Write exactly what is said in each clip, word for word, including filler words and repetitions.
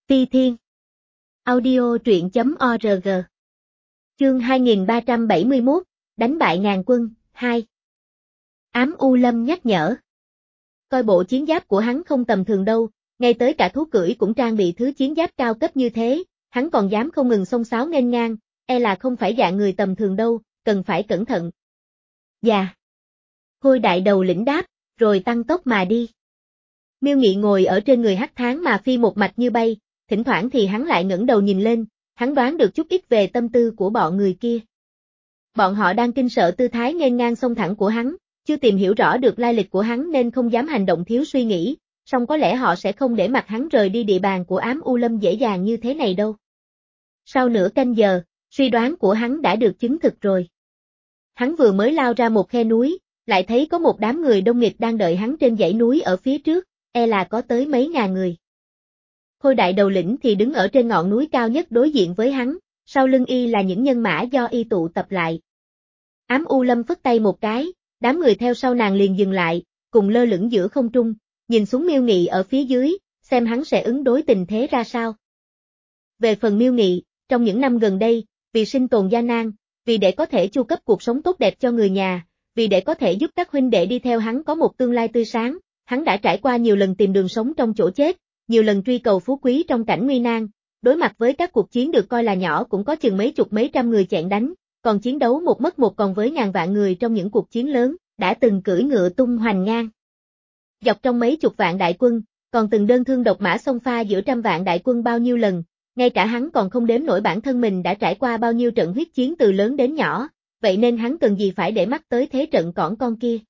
Ti Thiên. Audio truyện chấm org. Chương hai nghìn ba trăm bảy mươi mốt, đánh bại ngàn quân, hai. Ám U Lâm nhắc nhở. Coi bộ chiến giáp của hắn không tầm thường đâu, ngay tới cả thú cưỡi cũng trang bị thứ chiến giáp cao cấp như thế, hắn còn dám không ngừng xông xáo nghênh ngang, e là không phải dạng người tầm thường đâu, cần phải cẩn thận. Dạ. Khôi đại đầu lĩnh đáp, rồi tăng tốc mà đi. Miêu Nghị ngồi ở trên người Hắc Thán mà phi một mạch như bay, thỉnh thoảng thì hắn lại ngẩng đầu nhìn lên, hắn đoán được chút ít về tâm tư của bọn người kia. Bọn họ đang kinh sợ tư thái nghênh ngang xông thẳng của hắn, chưa tìm hiểu rõ được lai lịch của hắn nên không dám hành động thiếu suy nghĩ, song có lẽ họ sẽ không để mặc hắn rời đi địa bàn của Ám U Lâm dễ dàng như thế này đâu. Sau nửa canh giờ, suy đoán của hắn đã được chứng thực rồi. Hắn vừa mới lao ra một khe núi, lại thấy có một đám người đông nghịt đang đợi hắn trên dãy núi ở phía trước, e là có tới mấy ngàn người. Khôi đại đầu lĩnh thì đứng ở trên ngọn núi cao nhất đối diện với hắn, sau lưng y là những nhân mã do y tụ tập lại. Ám U Lâm phất tay một cái, đám người theo sau nàng liền dừng lại, cùng lơ lửng giữa không trung, nhìn xuống Miêu Nghị ở phía dưới, xem hắn sẽ ứng đối tình thế ra sao. Về phần Miêu Nghị, trong những năm gần đây, vì sinh tồn gian nan, vì để có thể chu cấp cuộc sống tốt đẹp cho người nhà, vì để có thể giúp các huynh đệ đi theo hắn có một tương lai tươi sáng, hắn đã trải qua nhiều lần tìm đường sống trong chỗ chết, nhiều lần truy cầu phú quý trong cảnh nguy nan, đối mặt với các cuộc chiến được coi là nhỏ cũng có chừng mấy chục mấy trăm người chẹn đánh, còn chiến đấu một mất một còn với ngàn vạn người trong những cuộc chiến lớn, đã từng cưỡi ngựa tung hoành ngang. Dọc trong mấy chục vạn đại quân, còn từng đơn thương độc mã xông pha giữa trăm vạn đại quân bao nhiêu lần, ngay cả hắn còn không đếm nổi bản thân mình đã trải qua bao nhiêu trận huyết chiến từ lớn đến nhỏ, vậy nên hắn cần gì phải để mắt tới thế trận cỏn con kia.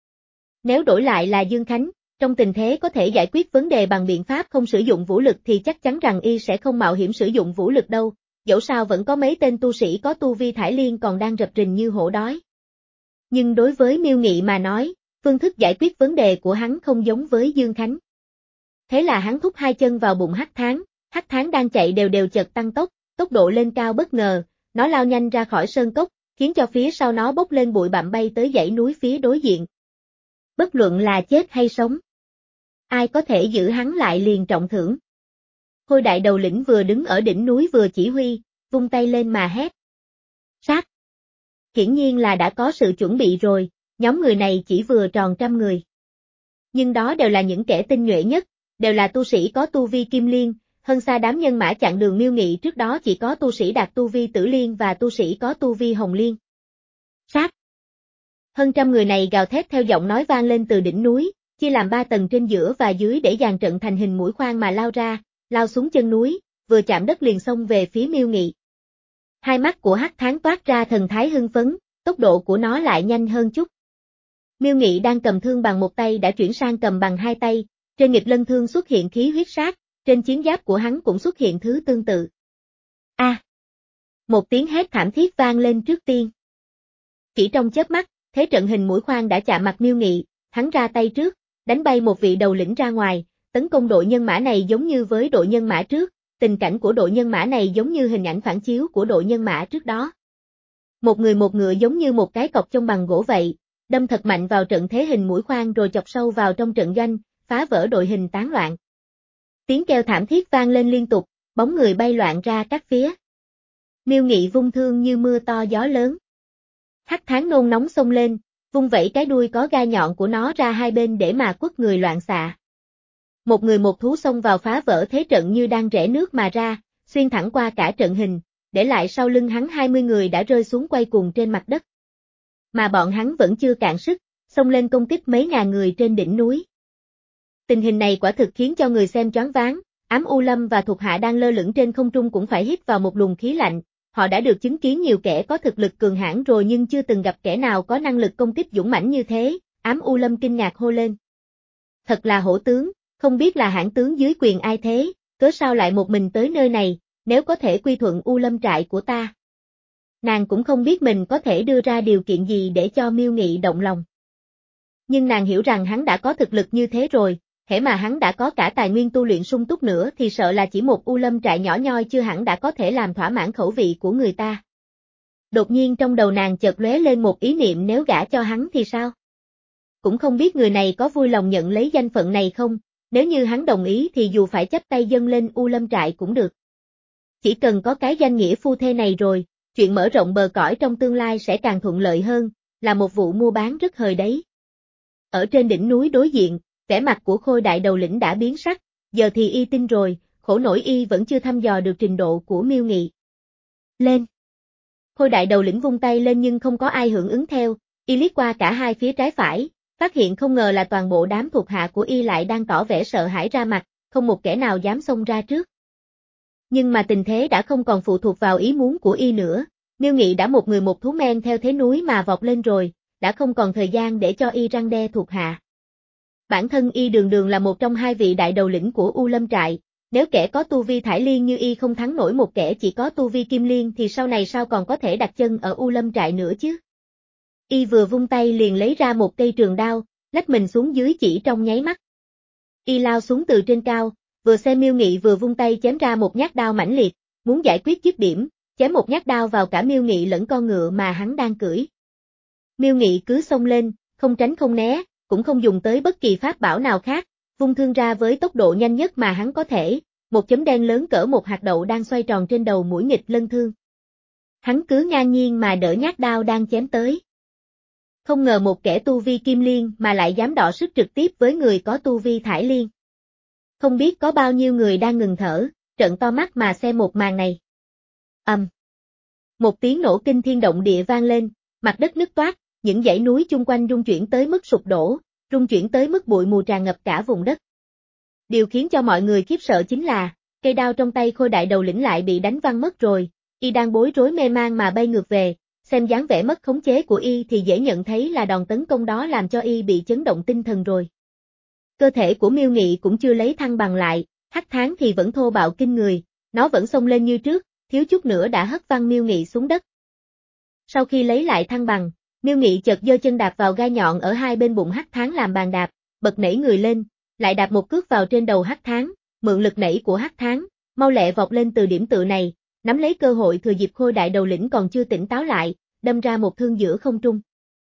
Nếu đổi lại là Dương Khánh, trong tình thế có thể giải quyết vấn đề bằng biện pháp không sử dụng vũ lực thì chắc chắn rằng y sẽ không mạo hiểm sử dụng vũ lực đâu, dẫu sao vẫn có mấy tên tu sĩ có tu vi thải liên còn đang rập rình như hổ đói. Nhưng đối với Miêu Nghị mà nói, phương thức giải quyết vấn đề của hắn không giống với Dương Khánh. Thế là hắn thúc hai chân vào bụng Hắc Thán, Hắc Thán đang chạy đều đều chợt tăng tốc, tốc độ lên cao bất ngờ, nó lao nhanh ra khỏi sơn cốc, khiến cho phía sau nó bốc lên bụi bặm bay tới dãy núi phía đối diện. Bất luận là chết hay sống, ai có thể giữ hắn lại liền trọng thưởng. Khôi đại đầu lĩnh vừa đứng ở đỉnh núi vừa chỉ huy, vung tay lên mà hét. Sát! Hiển nhiên là đã có sự chuẩn bị rồi, nhóm người này chỉ vừa tròn trăm người. Nhưng đó đều là những kẻ tinh nhuệ nhất, đều là tu sĩ có tu vi kim liên, hơn xa đám nhân mã chặn đường Miêu Nghị trước đó chỉ có tu sĩ đạt tu vi tử liên và tu sĩ có tu vi hồng liên. Sát! Hơn trăm người này gào thét theo giọng nói vang lên từ đỉnh núi, chia làm ba tầng trên giữa và dưới để dàn trận thành hình mũi khoan mà lao ra, lao xuống chân núi, vừa chạm đất liền xông về phía Miêu Nghị. Hai mắt của Hắc Thán toát ra thần thái hưng phấn, tốc độ của nó lại nhanh hơn chút. Miêu Nghị đang cầm thương bằng một tay đã chuyển sang cầm bằng hai tay, trên nghịch lân thương xuất hiện khí huyết sát, trên chiến giáp của hắn cũng xuất hiện thứ tương tự. A! À, một tiếng hét thảm thiết vang lên trước tiên. Chỉ trong chớp mắt, thế trận hình mũi khoan đã chạm mặt Miêu Nghị, hắn ra tay trước, đánh bay một vị đầu lĩnh ra ngoài, tấn công đội nhân mã này giống như với đội nhân mã trước, tình cảnh của đội nhân mã này giống như hình ảnh phản chiếu của đội nhân mã trước đó. Một người một ngựa giống như một cái cọc trong bằng gỗ vậy, đâm thật mạnh vào trận thế hình mũi khoan rồi chọc sâu vào trong trận doanh, phá vỡ đội hình tán loạn. Tiếng kêu thảm thiết vang lên liên tục, bóng người bay loạn ra các phía. Miêu Nghị vung thương như mưa to gió lớn. Hắc Thán nôn nóng xông lên, vung vẩy cái đuôi có gai nhọn của nó ra hai bên để mà quất người loạn xạ. Một người một thú xông vào phá vỡ thế trận như đang rẽ nước mà ra, xuyên thẳng qua cả trận hình, để lại sau lưng hắn hai mươi người đã rơi xuống quay cuồng trên mặt đất. Mà bọn hắn vẫn chưa cạn sức, xông lên công kích mấy ngàn người trên đỉnh núi. Tình hình này quả thực khiến cho người xem choáng váng, Ám U Lâm và thuộc hạ đang lơ lửng trên không trung cũng phải hít vào một luồng khí lạnh. Họ đã được chứng kiến nhiều kẻ có thực lực cường hãn rồi nhưng chưa từng gặp kẻ nào có năng lực công kích dũng mãnh như thế, Ám U Lâm kinh ngạc hô lên. Thật là hổ tướng, không biết là hãn tướng dưới quyền ai thế, cớ sao lại một mình tới nơi này, nếu có thể quy thuận U Lâm trại của ta. Nàng cũng không biết mình có thể đưa ra điều kiện gì để cho Miêu Nghị động lòng. Nhưng nàng hiểu rằng hắn đã có thực lực như thế rồi, hễ mà hắn đã có cả tài nguyên tu luyện sung túc nữa thì sợ là chỉ một U Lâm trại nhỏ nhoi chưa hẳn đã có thể làm thỏa mãn khẩu vị của người ta. Đột nhiên trong đầu nàng chợt lóe lên một ý niệm nếu gả cho hắn thì sao? Cũng không biết người này có vui lòng nhận lấy danh phận này không, nếu như hắn đồng ý thì dù phải chắp tay dâng lên U Lâm trại cũng được. Chỉ cần có cái danh nghĩa phu thê này rồi, chuyện mở rộng bờ cõi trong tương lai sẽ càng thuận lợi hơn, là một vụ mua bán rất hời đấy. Ở trên đỉnh núi đối diện, vẻ mặt của Khôi đại đầu lĩnh đã biến sắc, giờ thì y tin rồi, khổ nổi y vẫn chưa thăm dò được trình độ của Miêu Nghị. Lên! Khôi đại đầu lĩnh vung tay lên nhưng không có ai hưởng ứng theo, y liếc qua cả hai phía trái phải, phát hiện không ngờ là toàn bộ đám thuộc hạ của y lại đang tỏ vẻ sợ hãi ra mặt, không một kẻ nào dám xông ra trước. Nhưng mà tình thế đã không còn phụ thuộc vào ý muốn của y nữa, Miêu Nghị đã một người một thú men theo thế núi mà vọt lên rồi, đã không còn thời gian để cho y răn đe thuộc hạ. Bản thân y đường đường là một trong hai vị đại đầu lĩnh của U Lâm trại, nếu kẻ có tu vi thải liên như y không thắng nổi một kẻ chỉ có tu vi kim liên thì sau này sao còn có thể đặt chân ở U Lâm trại nữa chứ. Y vừa vung tay liền lấy ra một cây trường đao, lách mình xuống dưới chỉ trong nháy mắt. Y lao xuống từ trên cao, vừa xem Miêu Nghị vừa vung tay chém ra một nhát đao mãnh liệt, muốn giải quyết dứt điểm, chém một nhát đao vào cả Miêu Nghị lẫn con ngựa mà hắn đang cưỡi. Miêu Nghị cứ xông lên, không tránh không né, cũng không dùng tới bất kỳ pháp bảo nào khác, vung thương ra với tốc độ nhanh nhất mà hắn có thể, một chấm đen lớn cỡ một hạt đậu đang xoay tròn trên đầu mũi nghịch lân thương. Hắn cứ ngang nhiên mà đỡ nhát đao đang chém tới. Không ngờ một kẻ tu vi kim liên mà lại dám đọ sức trực tiếp với người có tu vi thải liên. Không biết có bao nhiêu người đang ngừng thở, trợn to mắt mà xem một màn này. Ầm. Um. Một tiếng nổ kinh thiên động địa vang lên, mặt đất nứt toác, những dãy núi chung quanh rung chuyển tới mức sụp đổ, rung chuyển tới mức bụi mù tràn ngập cả vùng đất. Điều khiến cho mọi người khiếp sợ chính là, cây đao trong tay Khôi đại đầu lĩnh lại bị đánh văng mất rồi, y đang bối rối mê man mà bay ngược về, xem dáng vẻ mất khống chế của y thì dễ nhận thấy là đòn tấn công đó làm cho y bị chấn động tinh thần rồi. Cơ thể của Miêu Nghị cũng chưa lấy thăng bằng lại, hắc tháng thì vẫn thô bạo kinh người, nó vẫn xông lên như trước, thiếu chút nữa đã hất văng Miêu Nghị xuống đất. Sau khi lấy lại thăng bằng, Miêu Nghị chợt giơ chân đạp vào gai nhọn ở hai bên bụng hắc tháng làm bàn đạp, bật nảy người lên, lại đạp một cước vào trên đầu hắc tháng, mượn lực nảy của hắc tháng, mau lẹ vọt lên từ điểm tựa này, nắm lấy cơ hội thừa dịp Khôi đại đầu lĩnh còn chưa tỉnh táo lại, đâm ra một thương giữa không trung.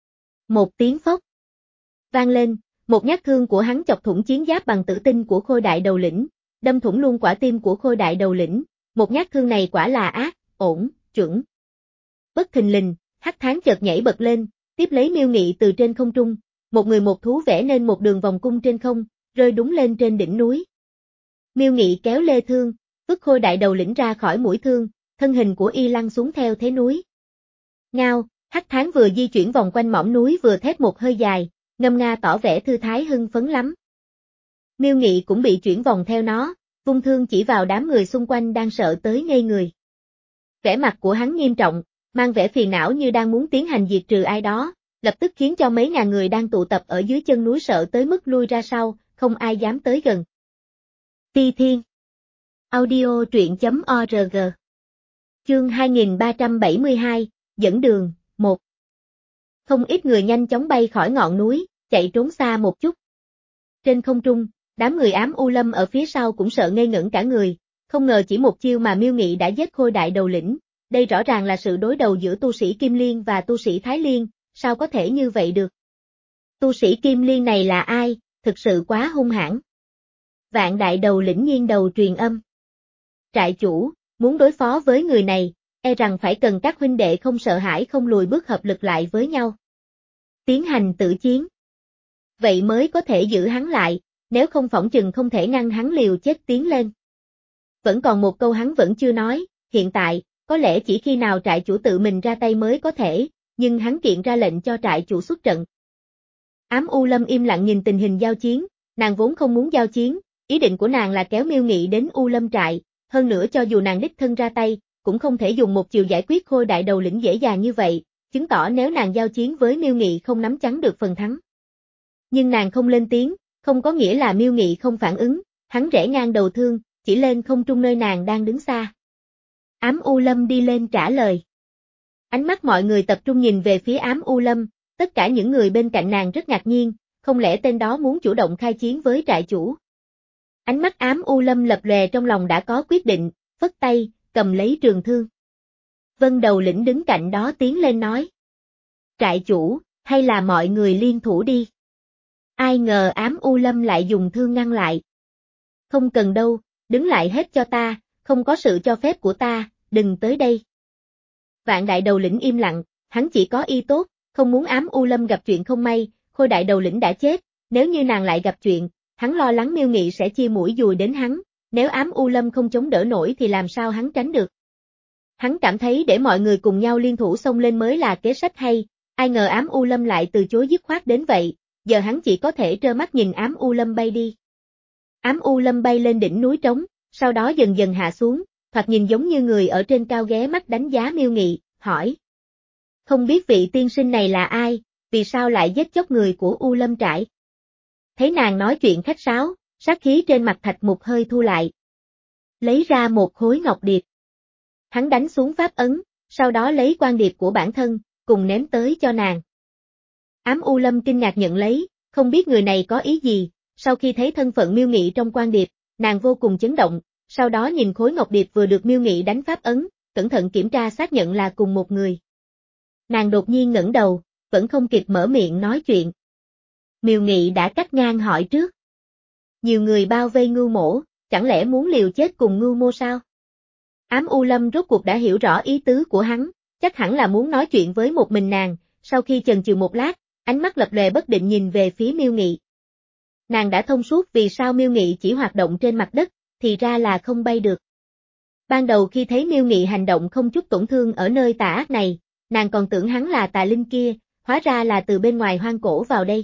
Một tiếng phốc vang lên, một nhát thương của hắn chọc thủng chiến giáp bằng tử tinh của Khôi đại đầu lĩnh, đâm thủng luôn quả tim của Khôi đại đầu lĩnh, một nhát thương này quả là ác, ổn, chuẩn. Bất thình lình, hắc tháng chợt nhảy bật lên, tiếp lấy Miêu Nghị từ trên không trung, một người một thú vẽ nên một đường vòng cung trên không, rơi đúng lên trên đỉnh núi. Miêu Nghị kéo lê thương, vứt Khôi đại đầu lĩnh ra khỏi mũi thương, thân hình của y lăn xuống theo thế núi. Ngao, hắc tháng vừa di chuyển vòng quanh mỏm núi vừa thét một hơi dài, ngâm nga tỏ vẻ thư thái hưng phấn lắm. Miêu Nghị cũng bị chuyển vòng theo nó, vung thương chỉ vào đám người xung quanh đang sợ tới ngây người. Vẻ mặt của hắn nghiêm trọng, mang vẻ phiền não như đang muốn tiến hành diệt trừ ai đó, lập tức khiến cho mấy ngàn người đang tụ tập ở dưới chân núi sợ tới mức lui ra sau, không ai dám tới gần. Ti Thiên Audio truyện chấm org Chương hai nghìn ba trăm bảy mươi hai, dẫn đường, một. Không ít người nhanh chóng bay khỏi ngọn núi, chạy trốn xa một chút. Trên không trung, đám người ám U Lâm ở phía sau cũng sợ ngây ngẩn cả người, không ngờ chỉ một chiêu mà Miêu Nghị đã giết Khôi đại đầu lĩnh, đây rõ ràng là sự đối đầu giữa tu sĩ Kim Liên và tu sĩ Thái Liên, sao có thể như vậy được? Tu sĩ Kim Liên này là ai, thực sự quá hung hãn. Vạn đại đầu lĩnh nghiêng đầu truyền âm. Trại chủ, muốn đối phó với người này, e rằng phải cần các huynh đệ không sợ hãi không lùi bước hợp lực lại với nhau. Tiến hành tử chiến. Vậy mới có thể giữ hắn lại, nếu không phỏng chừng không thể ngăn hắn liều chết tiến lên. Vẫn còn một câu hắn vẫn chưa nói, hiện tại, có lẽ chỉ khi nào trại chủ tự mình ra tay mới có thể, nhưng hắn kiện ra lệnh cho trại chủ xuất trận. Ám U Lâm im lặng nhìn tình hình giao chiến, nàng vốn không muốn giao chiến, ý định của nàng là kéo Miêu Nghị đến U Lâm trại, hơn nữa cho dù nàng đích thân ra tay, cũng không thể dùng một chiều giải quyết Khôi đại đầu lĩnh dễ dàng như vậy, chứng tỏ nếu nàng giao chiến với Miêu Nghị không nắm chắn được phần thắng. Nhưng nàng không lên tiếng, không có nghĩa là Miêu Nghị không phản ứng, hắn rẽ ngang đầu thương, chỉ lên không trung nơi nàng đang đứng xa. Ám U Lâm đi lên trả lời. Ánh mắt mọi người tập trung nhìn về phía Ám U Lâm, tất cả những người bên cạnh nàng rất ngạc nhiên, không lẽ tên đó muốn chủ động khai chiến với trại chủ. Ánh mắt Ám U Lâm lập lòe trong lòng đã có quyết định, phất tay, cầm lấy trường thương. Vân đầu lĩnh đứng cạnh đó tiến lên nói. Trại chủ, hay là mọi người liên thủ đi. Ai ngờ Ám U Lâm lại dùng thương ngăn lại, Không cần đâu, đứng lại hết cho ta, không có sự cho phép của ta, đừng tới đây. Vạn đại đầu lĩnh im lặng, hắn chỉ có ý tốt, không muốn Ám U Lâm gặp chuyện không may, Khôi đại đầu lĩnh đã chết, nếu như nàng lại gặp chuyện, hắn lo lắng Miêu Nghị sẽ chia mũi dùi đến hắn, nếu Ám U Lâm không chống đỡ nổi thì làm sao hắn tránh được. Hắn cảm thấy để mọi người cùng nhau liên thủ xông lên mới là kế sách hay, ai ngờ Ám U Lâm lại từ chối dứt khoát đến vậy, giờ hắn chỉ có thể trơ mắt nhìn Ám U Lâm bay đi. Ám U Lâm bay lên đỉnh núi trống, sau đó dần dần hạ xuống, thoạt nhìn giống như người ở trên cao ghé mắt đánh giá Miêu Nghị, hỏi. Không biết vị tiên sinh này là ai, vì sao lại giết chóc người của U Lâm trại? Thấy nàng nói chuyện khách sáo, sát khí trên mặt Thạch Mục hơi thu lại. Lấy ra một khối ngọc điệp. Hắn đánh xuống pháp ấn, sau đó lấy quan điệp của bản thân, cùng ném tới cho nàng. Ám U Lâm kinh ngạc nhận lấy, không biết người này có ý gì, sau khi thấy thân phận Miêu Nghị trong quan điệp, nàng vô cùng chấn động, sau đó nhìn khối ngọc điệp vừa được Miêu Nghị đánh pháp ấn, cẩn thận kiểm tra xác nhận là cùng một người. Nàng đột nhiên ngẩng đầu, vẫn không kịp mở miệng nói chuyện. Miêu Nghị đã cắt ngang hỏi trước. Nhiều người bao vây Ngưu Mỗ, chẳng lẽ muốn liều chết cùng Ngưu Mô sao? Ám U Lâm rốt cuộc đã hiểu rõ ý tứ của hắn, chắc hẳn là muốn nói chuyện với một mình nàng, sau khi chần chừ một lát, ánh mắt lập lòe bất định nhìn về phía Miêu Nghị. Nàng đã thông suốt vì sao Miêu Nghị chỉ hoạt động trên mặt đất, thì ra là không bay được. Ban đầu khi thấy Miêu Nghị hành động không chút tổn thương ở nơi tà ác này, nàng còn tưởng hắn là tà linh kia, hóa ra là từ bên ngoài hoang cổ vào đây.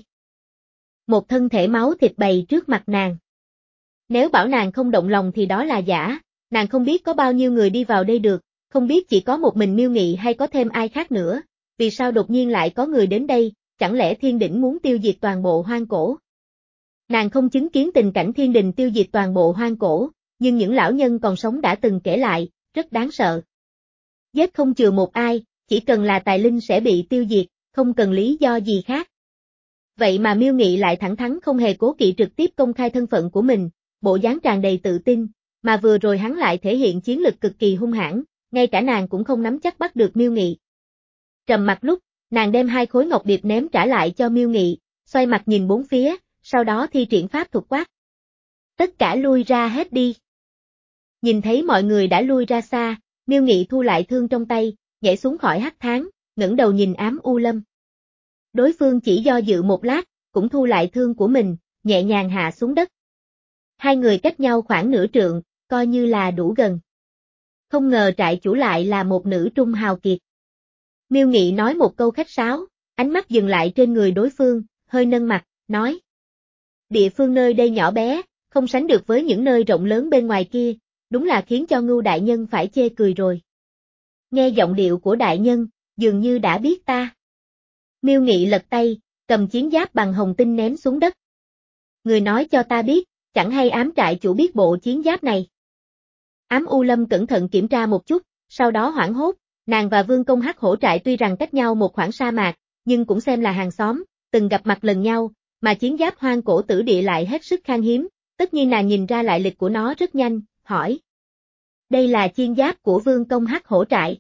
Một thân thể máu thịt bày trước mặt nàng. Nếu bảo nàng không động lòng thì đó là giả, nàng không biết có bao nhiêu người đi vào đây được, không biết chỉ có một mình Miêu Nghị hay có thêm ai khác nữa, vì sao đột nhiên lại có người đến đây, chẳng lẽ thiên đỉnh muốn tiêu diệt toàn bộ hoang cổ. Nàng không chứng kiến tình cảnh thiên đình tiêu diệt toàn bộ hoang cổ, nhưng những lão nhân còn sống đã từng kể lại, rất đáng sợ. Giết không chừa một ai, chỉ cần là tài linh sẽ bị tiêu diệt, không cần lý do gì khác. Vậy mà Miêu Nghị lại thẳng thắn không hề cố kỵ trực tiếp công khai thân phận của mình, bộ dáng tràn đầy tự tin, mà vừa rồi hắn lại thể hiện chiến lực cực kỳ hung hãn, ngay cả nàng cũng không nắm chắc bắt được Miêu Nghị. Trầm mặt lúc, nàng đem hai khối ngọc điệp ném trả lại cho Miêu Nghị, xoay mặt nhìn bốn phía, sau đó thi triển pháp thuật quát. Tất cả lui ra hết đi. Nhìn thấy mọi người đã lui ra xa, Miêu Nghị thu lại thương trong tay, nhảy xuống khỏi hắc thán, ngẩng đầu nhìn Ám U Lâm. Đối phương chỉ do dự một lát, cũng thu lại thương của mình, nhẹ nhàng hạ xuống đất. Hai người cách nhau khoảng nửa trượng, coi như là đủ gần. Không ngờ trại chủ lại là một nữ trung hào kiệt. Miêu Nghị nói một câu khách sáo, ánh mắt dừng lại trên người đối phương, hơi nâng mặt, nói. Địa phương nơi đây nhỏ bé, không sánh được với những nơi rộng lớn bên ngoài kia, đúng là khiến cho Ngưu đại nhân phải chê cười rồi. Nghe giọng điệu của đại nhân, dường như đã biết ta. Miêu Nghị lật tay, cầm chiến giáp bằng hồng tinh ném xuống đất. Người nói cho ta biết, chẳng hay Ám trại chủ biết bộ chiến giáp này. Ám U Lâm cẩn thận kiểm tra một chút, sau đó hoảng hốt, nàng và Vương Công Hắc Hổ trại tuy rằng cách nhau một khoảng sa mạc, nhưng cũng xem là hàng xóm, từng gặp mặt lần nhau, mà chiến giáp hoang cổ tử địa lại hết sức khan hiếm, tất nhiên nàng nhìn ra lại lịch của nó rất nhanh, hỏi. Đây là chiến giáp của Vương Công Hắc Hổ trại.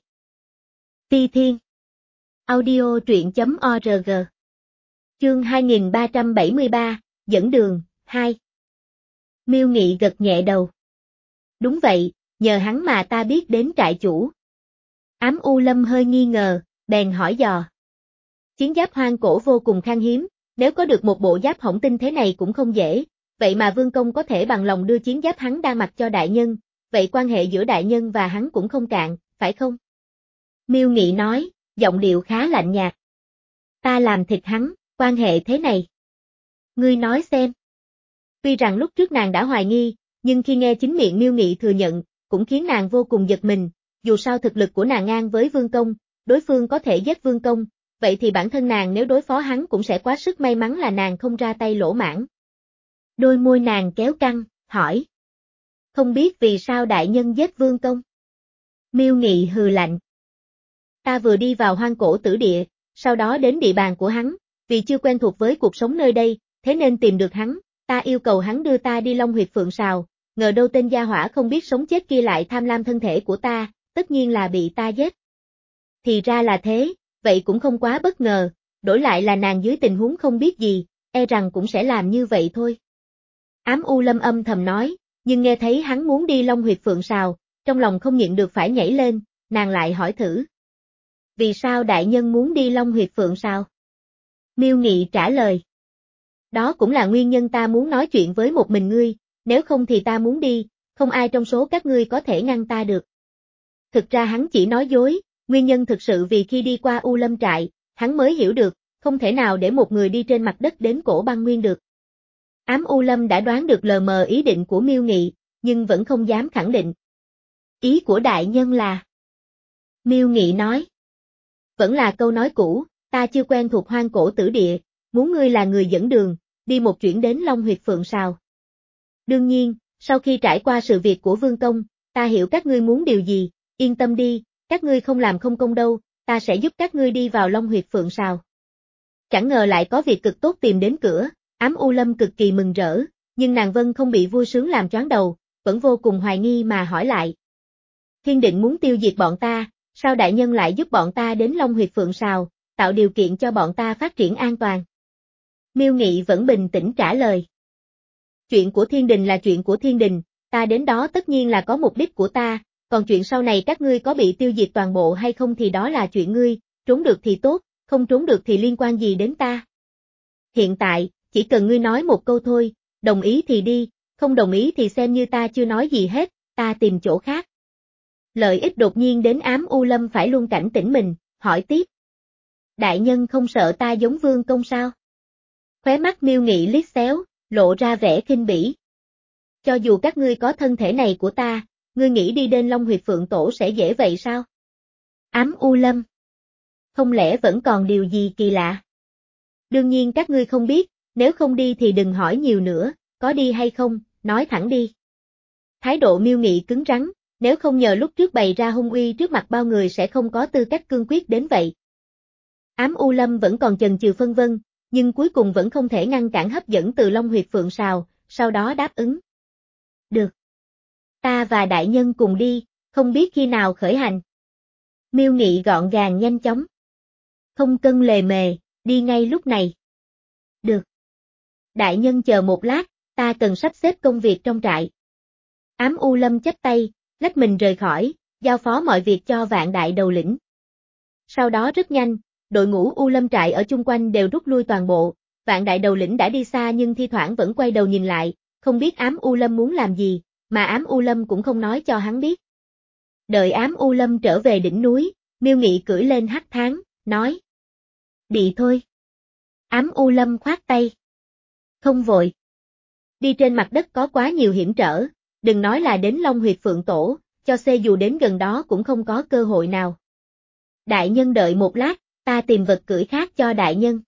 Ti Thiên. Audio truyện chấm org. Chương hai nghìn ba trăm bảy mươi ba, dẫn đường, hai. Miêu Nghị gật nhẹ đầu. Đúng vậy, nhờ hắn mà ta biết đến trại chủ. Ám U Lâm hơi nghi ngờ, bèn hỏi dò. Chiến giáp hoang cổ vô cùng khan hiếm, nếu có được một bộ giáp hỏng tinh thế này cũng không dễ, vậy mà Vương Công có thể bằng lòng đưa chiến giáp hắn đang mặc cho đại nhân, vậy quan hệ giữa đại nhân và hắn cũng không cạn, phải không? Miêu Nghị nói, giọng điệu khá lạnh nhạt. Ta làm thịt hắn, quan hệ thế này. Ngươi nói xem. Tuy rằng lúc trước nàng đã hoài nghi, nhưng khi nghe chính miệng Miêu Nghị thừa nhận, cũng khiến nàng vô cùng giật mình, dù sao thực lực của nàng ngang với Vương Công, đối phương có thể giết Vương Công, vậy thì bản thân nàng nếu đối phó hắn cũng sẽ quá sức may mắn là nàng không ra tay lỗ mãng. Đôi môi nàng kéo căng, hỏi. Không biết vì sao đại nhân giết Vương Công? Miêu Nghị hừ lạnh. Ta vừa đi vào hoang cổ tử địa, sau đó đến địa bàn của hắn, vì chưa quen thuộc với cuộc sống nơi đây, thế nên tìm được hắn, ta yêu cầu hắn đưa ta đi Long Huyệt Phượng Sào, ngờ đâu tên gia hỏa không biết sống chết kia lại tham lam thân thể của ta, tất nhiên là bị ta giết. Thì ra là thế, vậy cũng không quá bất ngờ, đổi lại là nàng dưới tình huống không biết gì, e rằng cũng sẽ làm như vậy thôi. Ám U Lâm âm thầm nói, nhưng nghe thấy hắn muốn đi Long Huyệt Phượng Sào, trong lòng không nhịn được phải nhảy lên, nàng lại hỏi thử. Vì sao đại nhân muốn đi Long Huyệt Phượng Sào? Miêu Nghị trả lời. Đó cũng là nguyên nhân ta muốn nói chuyện với một mình ngươi, nếu không thì ta muốn đi, không ai trong số các ngươi có thể ngăn ta được. Thực ra hắn chỉ nói dối, nguyên nhân thực sự vì khi đi qua U Lâm trại, hắn mới hiểu được, không thể nào để một người đi trên mặt đất đến cổ băng nguyên được. Ám U Lâm đã đoán được lờ mờ ý định của Miêu Nghị, nhưng vẫn không dám khẳng định. Ý của đại nhân là? Miêu Nghị nói. Vẫn là câu nói cũ, ta chưa quen thuộc hoang cổ tử địa, muốn ngươi là người dẫn đường, đi một chuyển đến Long Huyệt Phượng Sào. Đương nhiên, sau khi trải qua sự việc của Vương Công, ta hiểu các ngươi muốn điều gì, yên tâm đi, các ngươi không làm không công đâu, ta sẽ giúp các ngươi đi vào Long Huyệt Phượng Sào. Chẳng ngờ lại có việc cực tốt tìm đến cửa, Ám U Lâm cực kỳ mừng rỡ, nhưng nàng Vân không bị vui sướng làm choáng đầu, vẫn vô cùng hoài nghi mà hỏi lại. Thiên định muốn tiêu diệt bọn ta, sao đại nhân lại giúp bọn ta đến Long Huyệt Phượng Sào, tạo điều kiện cho bọn ta phát triển an toàn? Miêu Nghị vẫn bình tĩnh trả lời. Chuyện của thiên đình là chuyện của thiên đình, ta đến đó tất nhiên là có mục đích của ta, còn chuyện sau này các ngươi có bị tiêu diệt toàn bộ hay không thì đó là chuyện ngươi, trốn được thì tốt, không trốn được thì liên quan gì đến ta. Hiện tại, chỉ cần ngươi nói một câu thôi, đồng ý thì đi, không đồng ý thì xem như ta chưa nói gì hết, ta tìm chỗ khác. Lợi ích đột nhiên đến Ám U Lâm phải luôn cảnh tỉnh mình, hỏi tiếp. Đại nhân không sợ ta giống Vương Công sao? Khóe mắt Miêu Nghị liếc xéo, lộ ra vẻ khinh bỉ. Cho dù các ngươi có thân thể này của ta, ngươi nghĩ đi đến Long Huyệt Phượng Tổ sẽ dễ vậy sao? Ám U Lâm. Không lẽ vẫn còn điều gì kỳ lạ? Đương nhiên các ngươi không biết, nếu không đi thì đừng hỏi nhiều nữa, có đi hay không, nói thẳng đi. Thái độ Miêu Nghị cứng rắn, nếu không nhờ lúc trước bày ra hung uy trước mặt bao người sẽ không có tư cách cương quyết đến vậy. Ám U Lâm vẫn còn chần chừ phân vân, nhưng cuối cùng vẫn không thể ngăn cản hấp dẫn từ Long Huyệt Phượng Sào, sau đó đáp ứng. Được. Ta và đại nhân cùng đi, không biết khi nào khởi hành. Miêu Nghị gọn gàng nhanh chóng. Không cân lề mề, đi ngay lúc này. Được. Đại nhân chờ một lát, ta cần sắp xếp công việc trong trại. Ám U Lâm chắp tay, lách mình rời khỏi, giao phó mọi việc cho Vạn Đại đầu lĩnh. Sau đó rất nhanh, đội ngũ U Lâm trại ở chung quanh đều rút lui toàn bộ, Vạn Đại đầu lĩnh đã đi xa nhưng thi thoảng vẫn quay đầu nhìn lại, không biết Ám U Lâm muốn làm gì, mà Ám U Lâm cũng không nói cho hắn biết. Đợi Ám U Lâm trở về đỉnh núi, Miêu Nghị cưỡi lên hắc thán, nói. Đi thôi. Ám U Lâm khoát tay. Không vội. Đi trên mặt đất có quá nhiều hiểm trở, đừng nói là đến Long Huyệt Phượng Tổ, cho xe dù đến gần đó cũng không có cơ hội nào. Đại nhân đợi một lát, ta tìm vật cưỡi khác cho đại nhân.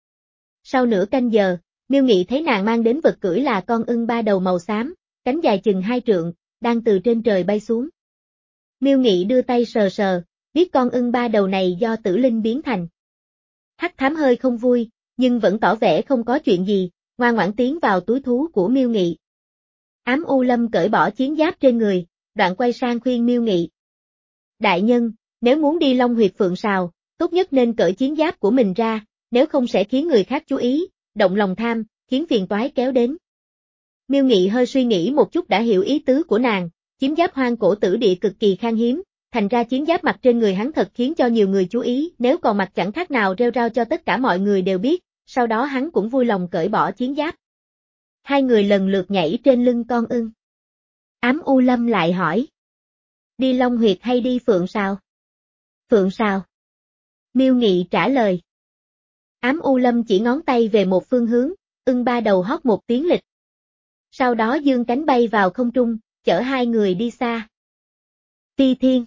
Sau nửa canh giờ, Miêu Nghị thấy nàng mang đến vật cưỡi là con ưng ba đầu màu xám, cánh dài chừng hai trượng, đang từ trên trời bay xuống. Miêu Nghị đưa tay sờ sờ, biết con ưng ba đầu này do tử linh biến thành. Hắc thám hơi không vui, nhưng vẫn tỏ vẻ không có chuyện gì, ngoan ngoãn tiến vào túi thú của Miêu Nghị. Ám U Lâm cởi bỏ chiến giáp trên người, đoạn quay sang khuyên Miêu Nghị. Đại nhân, nếu muốn đi Long Huyệt Phượng Sào, tốt nhất nên cởi chiến giáp của mình ra, nếu không sẽ khiến người khác chú ý, động lòng tham, khiến phiền toái kéo đến. Miêu Nghị hơi suy nghĩ một chút đã hiểu ý tứ của nàng, chiến giáp hoang cổ tử địa cực kỳ khan hiếm, thành ra chiến giáp mặc trên người hắn thật khiến cho nhiều người chú ý, nếu còn mặc chẳng khác nào rêu rao cho tất cả mọi người đều biết, sau đó hắn cũng vui lòng cởi bỏ chiến giáp. Hai người lần lượt nhảy trên lưng con ưng. Ám U Lâm lại hỏi. Đi Long Huyệt hay đi Phượng Sào? Phượng Sào. Miêu Nghị trả lời. Ám U Lâm chỉ ngón tay về một phương hướng, ưng ba đầu hót một tiếng lịch. Sau đó dương cánh bay vào không trung, chở hai người đi xa. Phi Thiên.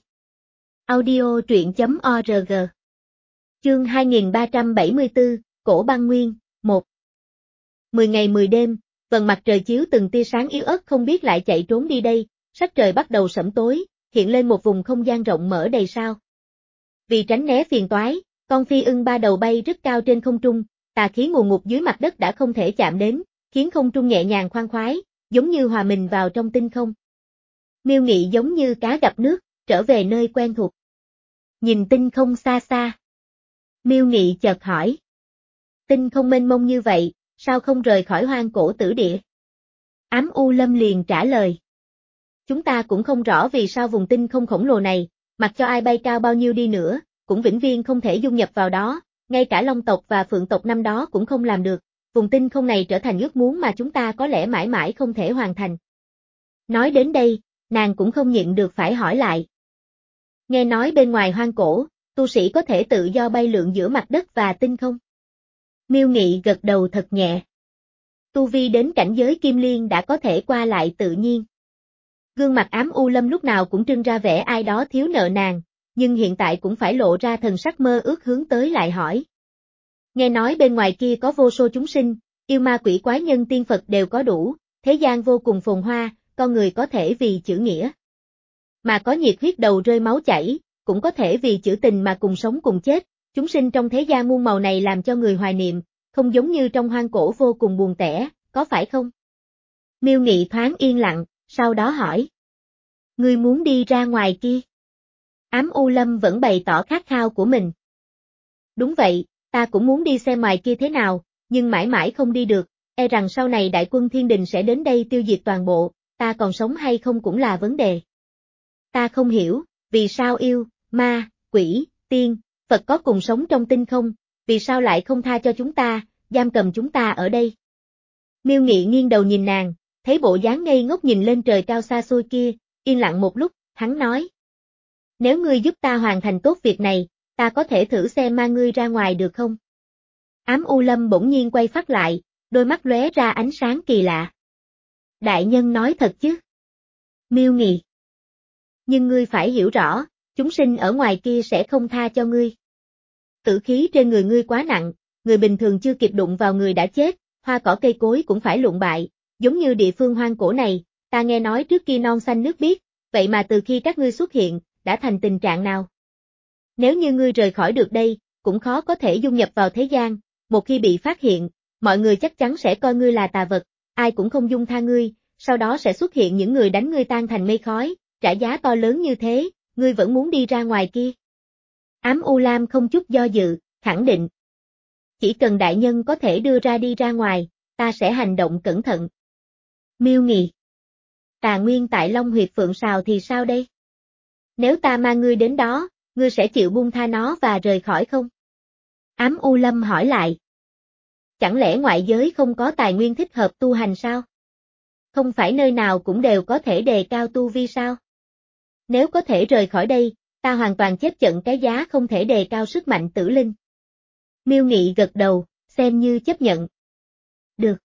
Audio truyện chấm org. Chương hai nghìn ba trăm bảy mươi tư, Cổ Băng Nguyên, một. Mười ngày mười đêm, vầng mặt trời chiếu từng tia sáng yếu ớt không biết lại chạy trốn đi đây, sắc trời bắt đầu sẫm tối, hiện lên một vùng không gian rộng mở đầy sao. Vì tránh né phiền toái, con phi ưng ba đầu bay rất cao trên không trung, tà khí ngù ngụt dưới mặt đất đã không thể chạm đến, khiến không trung nhẹ nhàng khoan khoái, giống như hòa mình vào trong tinh không. Miêu Nghị giống như cá gặp nước, trở về nơi quen thuộc. Nhìn tinh không xa xa. Miêu Nghị chợt hỏi. Tinh không mênh mông như vậy, sao không rời khỏi hoang cổ tử địa? Ám U Lâm liền trả lời. Chúng ta cũng không rõ vì sao vùng tinh không khổng lồ này, mặc cho ai bay cao bao nhiêu đi nữa, cũng vĩnh viễn không thể dung nhập vào đó, ngay cả Long tộc và Phượng tộc năm đó cũng không làm được, vùng tinh không này trở thành ước muốn mà chúng ta có lẽ mãi mãi không thể hoàn thành. Nói đến đây, nàng cũng không nhịn được phải hỏi lại. Nghe nói bên ngoài hoang cổ, tu sĩ có thể tự do bay lượn giữa mặt đất và tinh không? Miêu Nghị gật đầu thật nhẹ. Tu vi đến cảnh giới kim liên đã có thể qua lại tự nhiên. Gương mặt ám u lâm lúc nào cũng trưng ra vẻ ai đó thiếu nợ nàng, nhưng hiện tại cũng phải lộ ra thần sắc mơ ước hướng tới lại hỏi. Nghe nói bên ngoài kia có vô số chúng sinh, yêu ma quỷ quái nhân tiên Phật đều có đủ, thế gian vô cùng phồn hoa, con người có thể vì chữ nghĩa mà có nhiệt huyết đầu rơi máu chảy, cũng có thể vì chữ tình mà cùng sống cùng chết, chúng sinh trong thế gian muôn màu này làm cho người hoài niệm, không giống như trong hoang cổ vô cùng buồn tẻ, có phải không? Miêu Nghị thoáng yên lặng, sau đó hỏi. Ngươi muốn đi ra ngoài kia? Ám U Lâm vẫn bày tỏ khát khao của mình. Đúng vậy, ta cũng muốn đi xem ngoài kia thế nào, nhưng mãi mãi không đi được, e rằng sau này đại quân thiên đình sẽ đến đây tiêu diệt toàn bộ, ta còn sống hay không cũng là vấn đề. Ta không hiểu, vì sao yêu, ma, quỷ, tiên, Phật có cùng sống trong tinh không, vì sao lại không tha cho chúng ta, giam cầm chúng ta ở đây? Miêu Nghị nghiêng đầu nhìn nàng, thấy bộ dáng ngây ngốc nhìn lên trời cao xa xôi kia, yên lặng một lúc, hắn nói. Nếu ngươi giúp ta hoàn thành tốt việc này, ta có thể thử xem mang ngươi ra ngoài được không? Ám U Lâm bỗng nhiên quay phát lại, đôi mắt lóe ra ánh sáng kỳ lạ. Đại nhân nói thật chứ? Miêu Nghị. Nhưng ngươi phải hiểu rõ, chúng sinh ở ngoài kia sẽ không tha cho ngươi. Tử khí trên người ngươi quá nặng, người bình thường chưa kịp đụng vào người đã chết, hoa cỏ cây cối cũng phải lụng bại, giống như địa phương hoang cổ này, ta nghe nói trước kia non xanh nước biếc, vậy mà từ khi các ngươi xuất hiện, đã thành tình trạng nào? Nếu như ngươi rời khỏi được đây, cũng khó có thể dung nhập vào thế gian, một khi bị phát hiện, mọi người chắc chắn sẽ coi ngươi là tà vật, ai cũng không dung tha ngươi, sau đó sẽ xuất hiện những người đánh ngươi tan thành mây khói, trả giá to lớn như thế, ngươi vẫn muốn đi ra ngoài kia. Ám U Lam không chút do dự, khẳng định. Chỉ cần đại nhân có thể đưa ra đi ra ngoài, ta sẽ hành động cẩn thận. Miêu Nghị. Tà Nguyên tại Long Huyệt Phượng Sào thì sao đây? Nếu ta mang ngươi đến đó, ngươi sẽ chịu buông tha nó và rời khỏi không? Ám U Lâm hỏi lại. Chẳng lẽ ngoại giới không có tài nguyên thích hợp tu hành sao? Không phải nơi nào cũng đều có thể đề cao tu vi sao? Nếu có thể rời khỏi đây, ta hoàn toàn chấp nhận cái giá không thể đề cao sức mạnh tử linh. Miêu Nghị gật đầu, xem như chấp nhận. Được.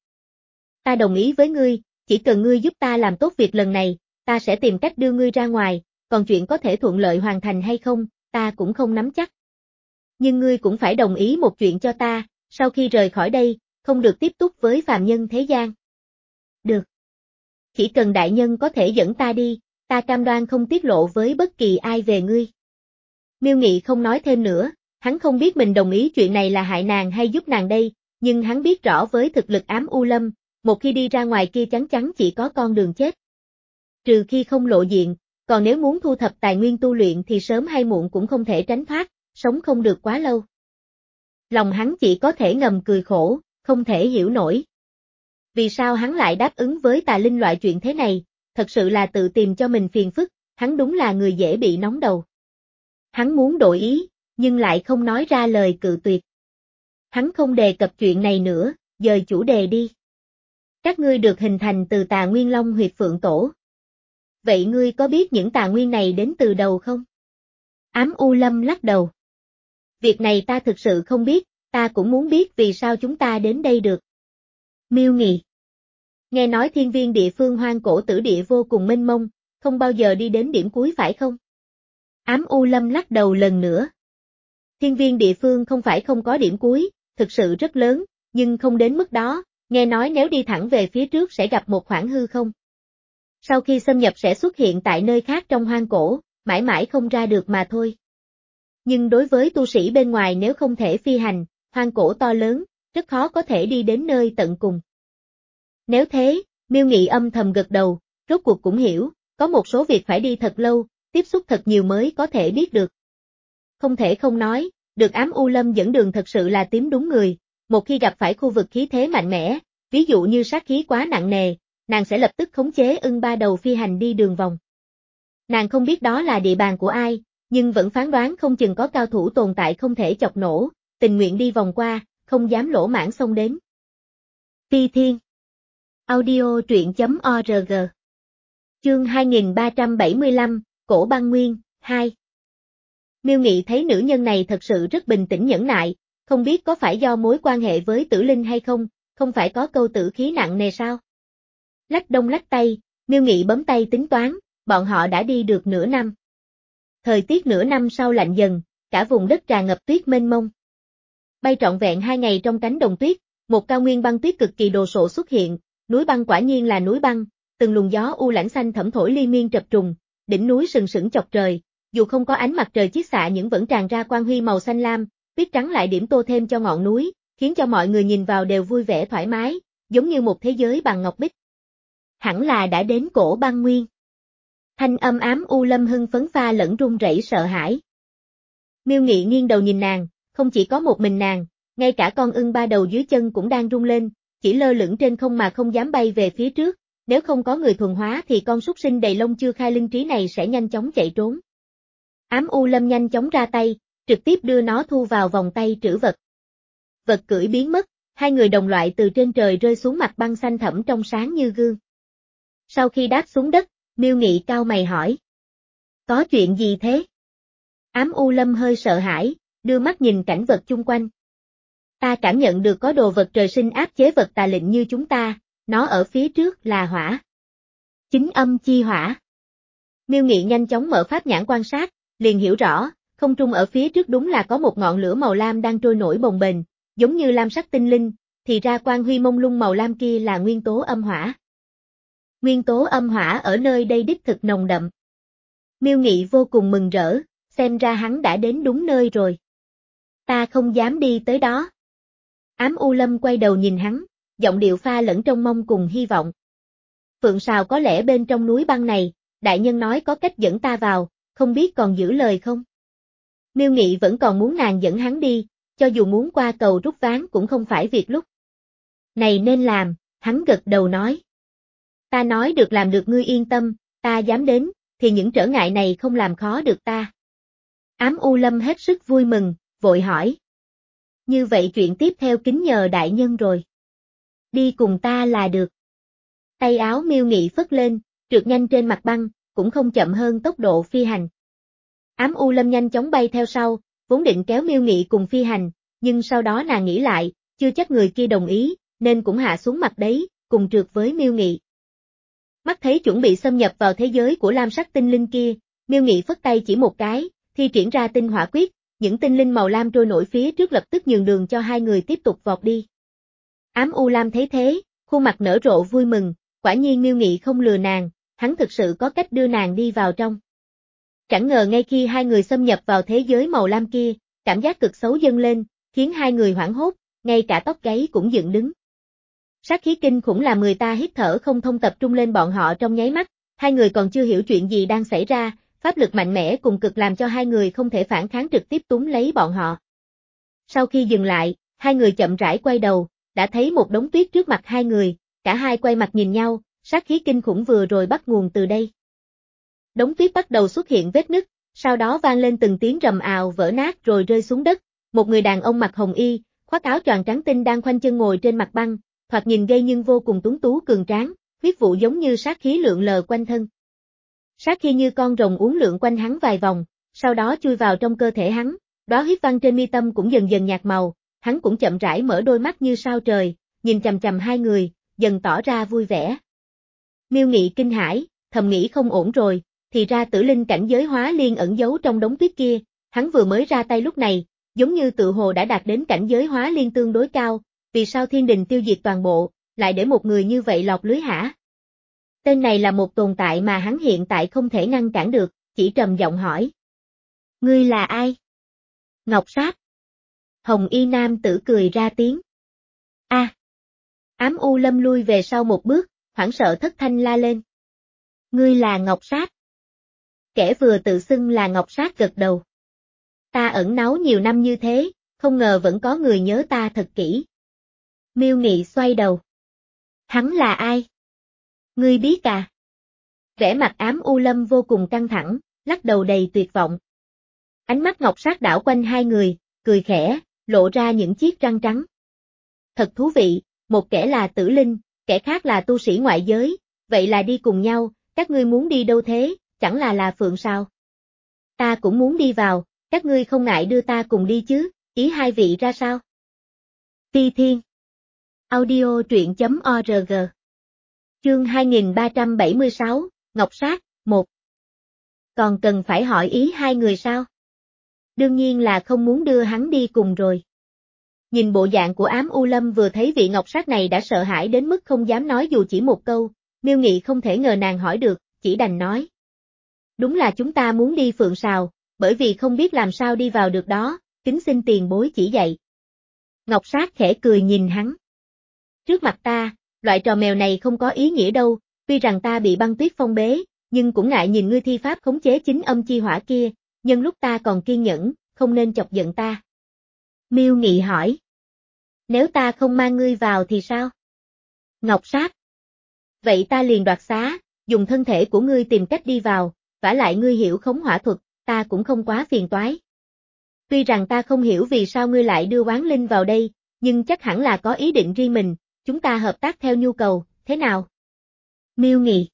Ta đồng ý với ngươi, chỉ cần ngươi giúp ta làm tốt việc lần này, ta sẽ tìm cách đưa ngươi ra ngoài, còn chuyện có thể thuận lợi hoàn thành hay không, ta cũng không nắm chắc. Nhưng ngươi cũng phải đồng ý một chuyện cho ta, sau khi rời khỏi đây, không được tiếp tục với phàm nhân thế gian. Được. Chỉ cần đại nhân có thể dẫn ta đi, ta cam đoan không tiết lộ với bất kỳ ai về ngươi. Miêu Nghị không nói thêm nữa, hắn không biết mình đồng ý chuyện này là hại nàng hay giúp nàng đây, nhưng hắn biết rõ với thực lực Ám U Lâm, một khi đi ra ngoài kia chắn chắn chỉ có con đường chết. Trừ khi không lộ diện, còn nếu muốn thu thập tài nguyên tu luyện thì sớm hay muộn cũng không thể tránh thoát, sống không được quá lâu. Lòng hắn chỉ có thể ngầm cười khổ, không thể hiểu nổi. Vì sao hắn lại đáp ứng với tà linh loại chuyện thế này, thật sự là tự tìm cho mình phiền phức, hắn đúng là người dễ bị nóng đầu. Hắn muốn đổi ý, nhưng lại không nói ra lời cự tuyệt. Hắn không đề cập chuyện này nữa, dời chủ đề đi. Các ngươi được hình thành từ tà nguyên Long Huyệt Phượng Tổ. Vậy ngươi có biết những tà nguyên này đến từ đầu không? Ám U Lâm lắc đầu. Việc này ta thực sự không biết, ta cũng muốn biết vì sao chúng ta đến đây được. Miêu Nghị. Nghe nói thiên viên địa phương hoang cổ tử địa vô cùng mênh mông, không bao giờ đi đến điểm cuối phải không? Ám U Lâm lắc đầu lần nữa. Thiên viên địa phương không phải không có điểm cuối, thực sự rất lớn, nhưng không đến mức đó, nghe nói nếu đi thẳng về phía trước sẽ gặp một khoảng hư không. Sau khi xâm nhập sẽ xuất hiện tại nơi khác trong hoang cổ, mãi mãi không ra được mà thôi. Nhưng đối với tu sĩ bên ngoài nếu không thể phi hành, hoang cổ to lớn, rất khó có thể đi đến nơi tận cùng. Nếu thế, Miêu Nghị âm thầm gật đầu, rốt cuộc cũng hiểu, có một số việc phải đi thật lâu, tiếp xúc thật nhiều mới có thể biết được. Không thể không nói, được Ám U Lâm dẫn đường thật sự là tím đúng người, một khi gặp phải khu vực khí thế mạnh mẽ, ví dụ như sát khí quá nặng nề, nàng sẽ lập tức khống chế ưng ba đầu phi hành đi đường vòng. Nàng không biết đó là địa bàn của ai, nhưng vẫn phán đoán không chừng có cao thủ tồn tại không thể chọc nổ, tình nguyện đi vòng qua, không dám lỗ mãng xông đến. Phi Thiên Audio truyện.org Chương hai nghìn ba trăm bảy mươi lăm, Cổ Băng Nguyên, hai. Miêu Nghị thấy nữ nhân này thật sự rất bình tĩnh nhẫn nại, không biết có phải do mối quan hệ với Tử Linh hay không, không phải có câu tử khí nặng nề sao? Lách đông lách tay, Miêu Nghị bấm tay tính toán, bọn họ đã đi được nửa năm. Thời tiết nửa năm sau lạnh dần, cả vùng đất tràn ngập tuyết mênh mông. Bay trọn vẹn hai ngày trong cánh đồng tuyết, một cao nguyên băng tuyết cực kỳ đồ sộ xuất hiện, núi băng quả nhiên là núi băng, từng luồng gió u lãnh xanh thẫm thổi liên miên trập trùng, đỉnh núi sừng sững chọc trời, dù không có ánh mặt trời chiết xạ nhưng vẫn tràn ra quang huy màu xanh lam, tuyết trắng lại điểm tô thêm cho ngọn núi, khiến cho mọi người nhìn vào đều vui vẻ thoải mái, giống như một thế giới bằng ngọc bích. Hẳn là đã đến Cổ Băng Nguyên. Thanh âm ám u lâm hưng phấn pha lẫn run rẩy sợ hãi. Miêu Nghị nghiêng đầu nhìn nàng, không chỉ có một mình nàng, ngay cả con ưng ba đầu dưới chân cũng đang rung lên, chỉ lơ lửng trên không mà không dám bay về phía trước, nếu không có người thuần hóa thì con súc sinh đầy lông chưa khai linh trí này sẽ nhanh chóng chạy trốn. Ám u lâm nhanh chóng ra tay, trực tiếp đưa nó thu vào vòng tay trữ vật. Vật cưỡi biến mất, hai người đồng loại từ trên trời rơi xuống mặt băng xanh thẫm trong sáng như gương. Sau khi đáp xuống đất, Miêu Nghị cau mày hỏi. Có chuyện gì thế? Ám u lâm hơi sợ hãi, đưa mắt nhìn cảnh vật chung quanh. Ta cảm nhận được có đồ vật trời sinh áp chế vật tà lệnh như chúng ta, nó ở phía trước là hỏa. Chính âm chi hỏa. Miêu Nghị nhanh chóng mở pháp nhãn quan sát, liền hiểu rõ, không trung ở phía trước đúng là có một ngọn lửa màu lam đang trôi nổi bồng bềnh, giống như lam sắc tinh linh, thì ra quang huy mông lung màu lam kia là nguyên tố âm hỏa. Nguyên tố âm hỏa ở nơi đây đích thực nồng đậm. Miêu Nghị vô cùng mừng rỡ, xem ra hắn đã đến đúng nơi rồi. Ta không dám đi tới đó. Ám U Lâm quay đầu nhìn hắn, giọng điệu pha lẫn trong mong cùng hy vọng. Phượng Sào có lẽ bên trong núi băng này, đại nhân nói có cách dẫn ta vào, không biết còn giữ lời không? Miêu Nghị vẫn còn muốn nàng dẫn hắn đi, cho dù muốn qua cầu rút ván cũng không phải việc lúc. Này nên làm, hắn gật đầu nói. Ta nói được làm được ngươi yên tâm, ta dám đến, thì những trở ngại này không làm khó được ta. Ám U Lâm hết sức vui mừng, vội hỏi. Như vậy chuyện tiếp theo kính nhờ đại nhân rồi. Đi cùng ta là được. Tay áo Miêu Nghị phất lên, trượt nhanh trên mặt băng, cũng không chậm hơn tốc độ phi hành. Ám U Lâm nhanh chóng bay theo sau, vốn định kéo Miêu Nghị cùng phi hành, nhưng sau đó nàng nghĩ lại, chưa chắc người kia đồng ý, nên cũng hạ xuống mặt đấy, cùng trượt với Miêu Nghị. Mắt thấy chuẩn bị xâm nhập vào thế giới của lam sắc tinh linh kia, Miêu Nghị phất tay chỉ một cái, thi triển ra tinh hỏa quyết, những tinh linh màu lam trôi nổi phía trước lập tức nhường đường cho hai người tiếp tục vọt đi. Ám U Lam thấy thế, khuôn mặt nở rộ vui mừng, quả nhiên Miêu Nghị không lừa nàng, hắn thực sự có cách đưa nàng đi vào trong. Chẳng ngờ ngay khi hai người xâm nhập vào thế giới màu lam kia, cảm giác cực xấu dâng lên, khiến hai người hoảng hốt, ngay cả tóc gáy cũng dựng đứng. Sát khí kinh khủng làm người ta hít thở không thông tập trung lên bọn họ trong nháy mắt, hai người còn chưa hiểu chuyện gì đang xảy ra, pháp lực mạnh mẽ cùng cực làm cho hai người không thể phản kháng trực tiếp túm lấy bọn họ. Sau khi dừng lại, hai người chậm rãi quay đầu, đã thấy một đống tuyết trước mặt hai người, cả hai quay mặt nhìn nhau, sát khí kinh khủng vừa rồi bắt nguồn từ đây. Đống tuyết bắt đầu xuất hiện vết nứt, sau đó vang lên từng tiếng rầm ào vỡ nát rồi rơi xuống đất, một người đàn ông mặc hồng y, khoác áo choàng trắng tinh đang khoanh chân ngồi trên mặt băng, thoạt nhìn gay nhưng vô cùng tuấn tú cường tráng, huyết vụ giống như sát khí lượn lờ quanh thân. Sát khí như con rồng uốn lượn quanh hắn vài vòng, sau đó chui vào trong cơ thể hắn, đóa huyết văn trên mi tâm cũng dần dần nhạt màu, hắn cũng chậm rãi mở đôi mắt như sao trời, nhìn chằm chằm hai người, dần tỏ ra vui vẻ. Miêu Nghị kinh hãi, thầm nghĩ không ổn rồi, thì ra Tử Linh cảnh giới hóa liên ẩn giấu trong đống tuyết kia, hắn vừa mới ra tay lúc này, giống như tự hồ đã đạt đến cảnh giới hóa liên tương đối cao, vì sao thiên đình tiêu diệt toàn bộ, lại để một người như vậy lọt lưới hả? Tên này là một tồn tại mà hắn hiện tại không thể ngăn cản được, chỉ trầm giọng hỏi. Ngươi là ai? Ngọc Sát. Hồng y nam tử cười ra tiếng. A. À. Ám U Lâm lui về sau một bước, hoảng sợ thất thanh la lên. Ngươi là Ngọc Sát. Kẻ vừa tự xưng là Ngọc Sát gật đầu. Ta ẩn náu nhiều năm như thế, không ngờ vẫn có người nhớ ta thật kỹ. Miêu Nghị xoay đầu. Hắn là ai? Ngươi biết à? Vẻ mặt Ám U Lâm vô cùng căng thẳng, lắc đầu đầy tuyệt vọng. Ánh mắt Ngọc Sát đảo quanh hai người, cười khẽ, lộ ra những chiếc răng trắng. Thật thú vị, một kẻ là tử linh, kẻ khác là tu sĩ ngoại giới, vậy là đi cùng nhau, các ngươi muốn đi đâu thế, chẳng là là Phượng sao? Ta cũng muốn đi vào, các ngươi không ngại đưa ta cùng đi chứ, ý hai vị ra sao? Ti Thiên Audio truyện chấm org Chương hai nghìn ba trăm bảy mươi sáu, Ngọc Sát, một. Còn cần phải hỏi ý hai người sao? Đương nhiên là không muốn đưa hắn đi cùng rồi. Nhìn bộ dạng của Ám U Lâm vừa thấy vị Ngọc Sát này đã sợ hãi đến mức không dám nói dù chỉ một câu, Miêu Nghị không thể ngờ nàng hỏi được, chỉ đành nói. Đúng là chúng ta muốn đi Phượng Sào, bởi vì không biết làm sao đi vào được đó, kính xin tiền bối chỉ dạy. Ngọc Sát khẽ cười nhìn hắn. Trước mặt ta, loại trò mèo này không có ý nghĩa đâu, tuy rằng ta bị băng tuyết phong bế, nhưng cũng ngại nhìn ngươi thi pháp khống chế chính âm chi hỏa kia, nhân lúc ta còn kiên nhẫn, không nên chọc giận ta. Miêu Nghị hỏi. Nếu ta không mang ngươi vào thì sao? Ngọc Sát. Vậy ta liền đoạt xá, dùng thân thể của ngươi tìm cách đi vào, vả lại ngươi hiểu khống hỏa thuật, ta cũng không quá phiền toái. Tuy rằng ta không hiểu vì sao ngươi lại đưa oán linh vào đây, nhưng chắc hẳn là có ý định riêng mình, chúng ta hợp tác theo nhu cầu, thế nào? Miêu Nghị.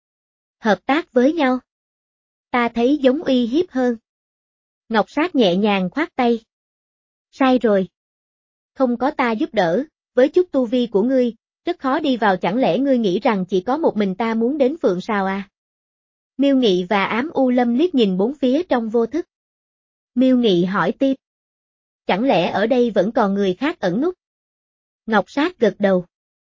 Hợp tác với nhau? Ta thấy giống uy hiếp hơn. Ngọc Sát nhẹ nhàng khoát tay. Sai rồi. Không có ta giúp đỡ, với chút tu vi của ngươi, rất khó đi vào, chẳng lẽ ngươi nghĩ rằng chỉ có một mình ta muốn đến Phượng Sào à? Miêu Nghị và Ám U Lâm liếc nhìn bốn phía trong vô thức. Miêu Nghị hỏi tiếp. Chẳng lẽ ở đây vẫn còn người khác ẩn núp? Ngọc Sát gật đầu.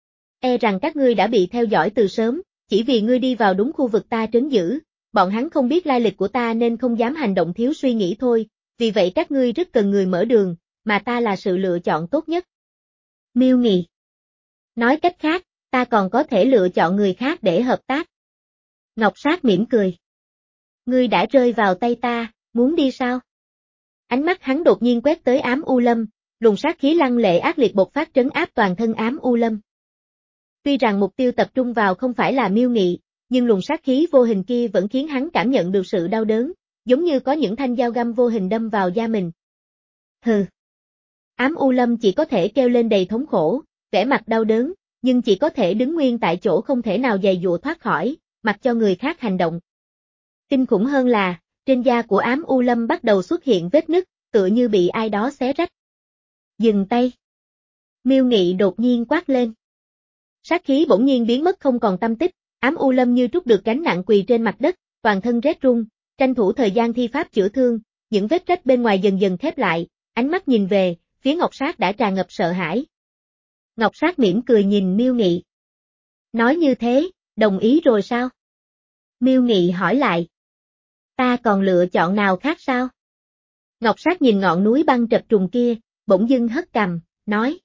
E rằng các ngươi đã bị theo dõi từ sớm, chỉ vì ngươi đi vào đúng khu vực ta trấn giữ, bọn hắn không biết lai lịch của ta nên không dám hành động thiếu suy nghĩ thôi, vì vậy các ngươi rất cần người mở đường, mà ta là sự lựa chọn tốt nhất. Miêu Nghị. Nói cách khác, ta còn có thể lựa chọn người khác để hợp tác. Ngọc Sát mỉm cười. Ngươi đã rơi vào tay ta, muốn đi sao? Ánh mắt hắn đột nhiên quét tới Ám U Lâm, luồng sát khí lăng lệ ác liệt bộc phát trấn áp toàn thân Ám U Lâm. Tuy rằng mục tiêu tập trung vào không phải là Miêu Nghị, nhưng luồng sát khí vô hình kia vẫn khiến hắn cảm nhận được sự đau đớn, giống như có những thanh dao găm vô hình đâm vào da mình. Hừ. Ám U Lâm chỉ có thể kêu lên đầy thống khổ, vẻ mặt đau đớn, nhưng chỉ có thể đứng nguyên tại chỗ không thể nào giày giụa thoát khỏi, mặc cho người khác hành động. Kinh khủng hơn là, trên da của Ám U Lâm bắt đầu xuất hiện vết nứt, tựa như bị ai đó xé rách. Dừng tay. Miêu Nghị đột nhiên quát lên. Sát khí bỗng nhiên biến mất không còn tăm tích, Ám U Lâm như trút được gánh nặng quỳ trên mặt đất, toàn thân rét run, tranh thủ thời gian thi pháp chữa thương, những vết rách bên ngoài dần dần khép lại, ánh mắt nhìn về, phía Ngọc Sát đã tràn ngập sợ hãi. Ngọc Sát mỉm cười nhìn Miêu Nghị. Nói như thế, đồng ý rồi sao? Miêu Nghị hỏi lại. Ta còn lựa chọn nào khác sao? Ngọc Sát nhìn ngọn núi băng trập trùng kia, bỗng dưng hất cằm, nói.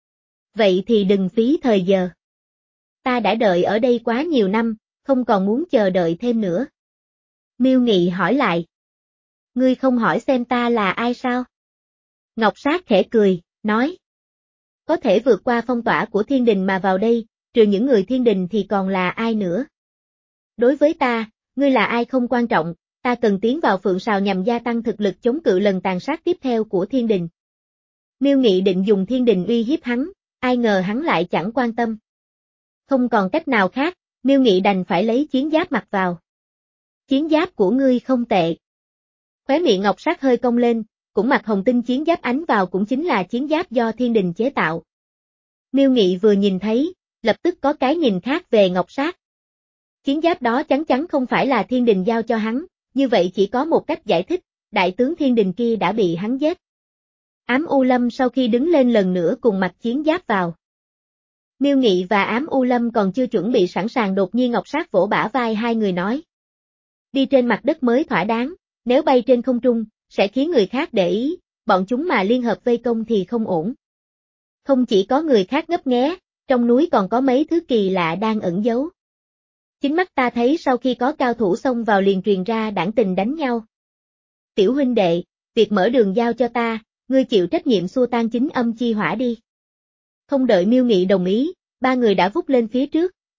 Vậy thì đừng phí thời giờ. Ta đã đợi ở đây quá nhiều năm, không còn muốn chờ đợi thêm nữa. Miêu Nghị hỏi lại. Ngươi không hỏi xem ta là ai sao? Ngọc Sát khẽ cười, nói. Có thể vượt qua phong tỏa của thiên đình mà vào đây, trừ những người thiên đình thì còn là ai nữa? Đối với ta, ngươi là ai không quan trọng, ta cần tiến vào Phượng Sào nhằm gia tăng thực lực chống cự lần tàn sát tiếp theo của thiên đình. Miêu Nghị định dùng thiên đình uy hiếp hắn, ai ngờ hắn lại chẳng quan tâm. Không còn cách nào khác, Miêu Nghị đành phải lấy chiến giáp mặc vào. Chiến giáp của ngươi không tệ. Khóe miệng Ngọc Sát hơi cong lên, cũng mặc hồng tinh chiến giáp ánh vào cũng chính là chiến giáp do thiên đình chế tạo. Miêu Nghị vừa nhìn thấy, lập tức có cái nhìn khác về Ngọc Sát. Chiến giáp đó chắc chắn không phải là thiên đình giao cho hắn, như vậy chỉ có một cách giải thích, đại tướng thiên đình kia đã bị hắn giết. Ám U Lâm sau khi đứng lên lần nữa cùng mặc chiến giáp vào. Miêu Nghị và Ám U Lâm còn chưa chuẩn bị sẵn sàng, đột nhiên Ngọc Sát vỗ bả vai hai người nói. Đi trên mặt đất mới thỏa đáng, nếu bay trên không trung, sẽ khiến người khác để ý, bọn chúng mà liên hợp vây công thì không ổn. Không chỉ có người khác ngấp nghé, trong núi còn có mấy thứ kỳ lạ đang ẩn giấu. Chính mắt ta thấy sau khi có cao thủ xông vào liền truyền ra đảng tình đánh nhau. Tiểu huynh đệ, việc mở đường giao cho ta, ngươi chịu trách nhiệm xua tan chính âm chi hỏa đi. Không đợi Miêu Nghị đồng ý, ba người đã vút lên phía trước,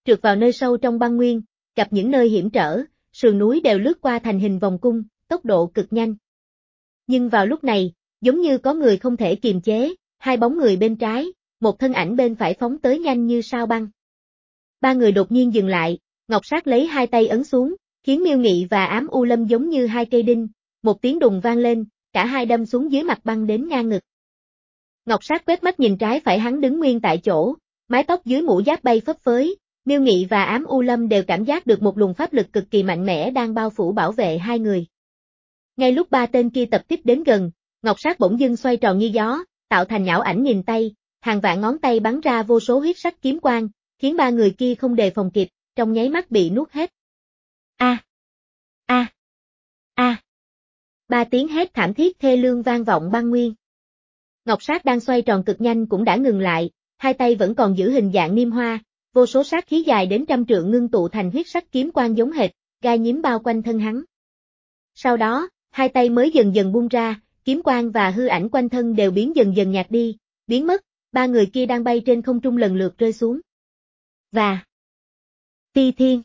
trượt vào nơi sâu trong băng nguyên, gặp những nơi hiểm trở, sườn núi đều lướt qua thành hình vòng cung, tốc độ cực nhanh. Nhưng vào lúc này, giống như có người không thể kiềm chế, hai bóng người bên trái, một thân ảnh bên phải phóng tới nhanh như sao băng. Ba người đột nhiên dừng lại, Ngọc Sát lấy hai tay ấn xuống, khiến Miêu Nghị và Ám U Lâm giống như hai cây đinh, một tiếng đùng vang lên, cả hai đâm xuống dưới mặt băng đến ngang ngực. Ngọc Sát quét mắt nhìn trái phải hắn đứng nguyên tại chỗ, mái tóc dưới mũ giáp bay phấp phới, Miêu Nghị và Ám U Lâm đều cảm giác được một luồng pháp lực cực kỳ mạnh mẽ đang bao phủ bảo vệ hai người. Ngay lúc ba tên kia tập tiếp đến gần, Ngọc Sát bỗng dưng xoay tròn như gió, tạo thành nhão ảnh nhìn tay, hàng vạn ngón tay bắn ra vô số huyết sắc kiếm quang, khiến ba người kia không đề phòng kịp, trong nháy mắt bị nuốt hết. A, a, a. Ba tiếng hét thảm thiết thê lương vang vọng băng nguyên. Ngọc Sát đang xoay tròn cực nhanh cũng đã ngừng lại, hai tay vẫn còn giữ hình dạng niêm hoa, vô số sát khí dài đến trăm trượng ngưng tụ thành huyết sắc kiếm quang giống hệt, gai nhím bao quanh thân hắn. Sau đó, hai tay mới dần dần buông ra, kiếm quang và hư ảnh quanh thân đều biến dần dần nhạt đi, biến mất, ba người kia đang bay trên không trung lần lượt rơi xuống. Và Phi Thiên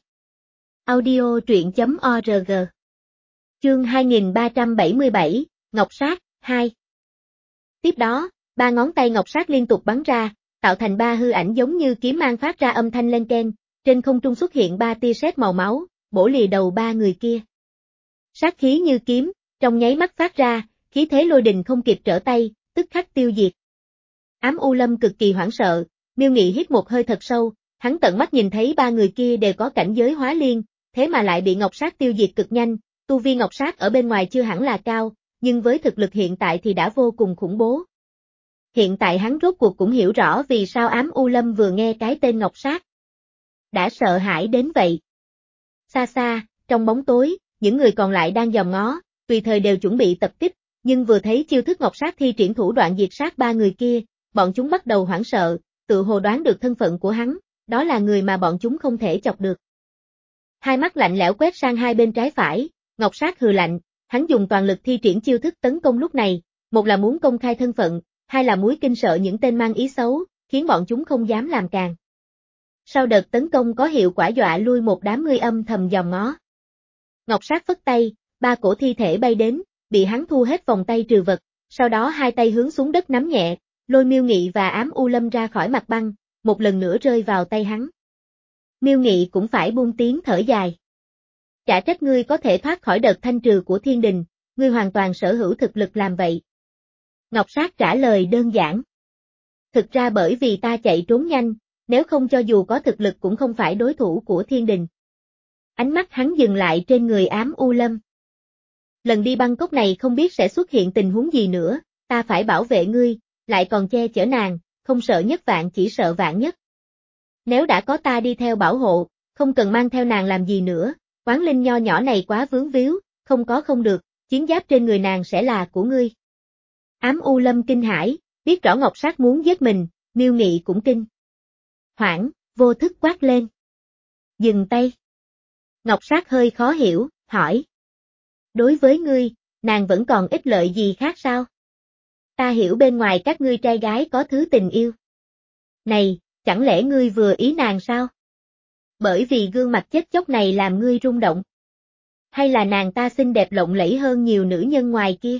Audio truyện chấm org Chương hai nghìn ba trăm bảy mươi bảy, Ngọc Sát, hai. Tiếp đó, ba ngón tay Ngọc Sát liên tục bắn ra, tạo thành ba hư ảnh giống như kiếm mang phát ra âm thanh len keng, trên không trung xuất hiện ba tia sét màu máu, bổ lìa đầu ba người kia. Sát khí như kiếm, trong nháy mắt phát ra, khí thế lôi đình không kịp trở tay, tức khắc tiêu diệt. Ám U Lâm cực kỳ hoảng sợ, Miêu Nghị hít một hơi thật sâu, hắn tận mắt nhìn thấy ba người kia đều có cảnh giới hóa liên, thế mà lại bị Ngọc Sát tiêu diệt cực nhanh, tu vi Ngọc Sát ở bên ngoài chưa hẳn là cao, nhưng với thực lực hiện tại thì đã vô cùng khủng bố. Hiện tại hắn rốt cuộc cũng hiểu rõ vì sao Ám U Lâm vừa nghe cái tên Ngọc Sát đã sợ hãi đến vậy. Xa xa, trong bóng tối, những người còn lại đang dòm ngó, tùy thời đều chuẩn bị tập kích, nhưng vừa thấy chiêu thức Ngọc Sát thi triển thủ đoạn diệt sát ba người kia, bọn chúng bắt đầu hoảng sợ, tự hồ đoán được thân phận của hắn, đó là người mà bọn chúng không thể chọc được. Hai mắt lạnh lẽo quét sang hai bên trái phải, Ngọc Sát hừ lạnh, hắn dùng toàn lực thi triển chiêu thức tấn công lúc này, một là muốn công khai thân phận, hai là muốn kinh sợ những tên mang ý xấu, khiến bọn chúng không dám làm càng. Sau đợt tấn công có hiệu quả dọa lui một đám người âm thầm dòm ngó. Ngọc Sát phất tay, ba cổ thi thể bay đến, bị hắn thu hết vòng tay trừ vật, sau đó hai tay hướng xuống đất nắm nhẹ, lôi Miêu Nghị và Ám U Lâm ra khỏi mặt băng, một lần nữa rơi vào tay hắn. Miêu Nghị cũng phải buông tiếng thở dài. Chả trách ngươi có thể thoát khỏi đợt thanh trừ của thiên đình, ngươi hoàn toàn sở hữu thực lực làm vậy. Ngọc Sát trả lời đơn giản. Thực ra bởi vì ta chạy trốn nhanh, nếu không cho dù có thực lực cũng không phải đối thủ của thiên đình. Ánh mắt hắn dừng lại trên người Ám U Lâm. Lần đi băng cốc này không biết sẽ xuất hiện tình huống gì nữa, ta phải bảo vệ ngươi, lại còn che chở nàng, không sợ nhất vạn chỉ sợ vạn nhất. Nếu đã có ta đi theo bảo hộ, không cần mang theo nàng làm gì nữa, oán linh nho nhỏ này quá vướng víu, không có không được, chiến giáp trên người nàng sẽ là của ngươi. Ám U Lâm kinh hãi, biết rõ Ngọc Sát muốn giết mình, Miêu Nghị cũng kinh. Hoảng, vô thức quát lên. Dừng tay. Ngọc Sát hơi khó hiểu, hỏi. Đối với ngươi, nàng vẫn còn ích lợi gì khác sao? Ta hiểu bên ngoài các ngươi trai gái có thứ tình yêu. Này, chẳng lẽ ngươi vừa ý nàng sao? Bởi vì gương mặt chết chóc này làm ngươi rung động. Hay là nàng ta xinh đẹp lộng lẫy hơn nhiều nữ nhân ngoài kia?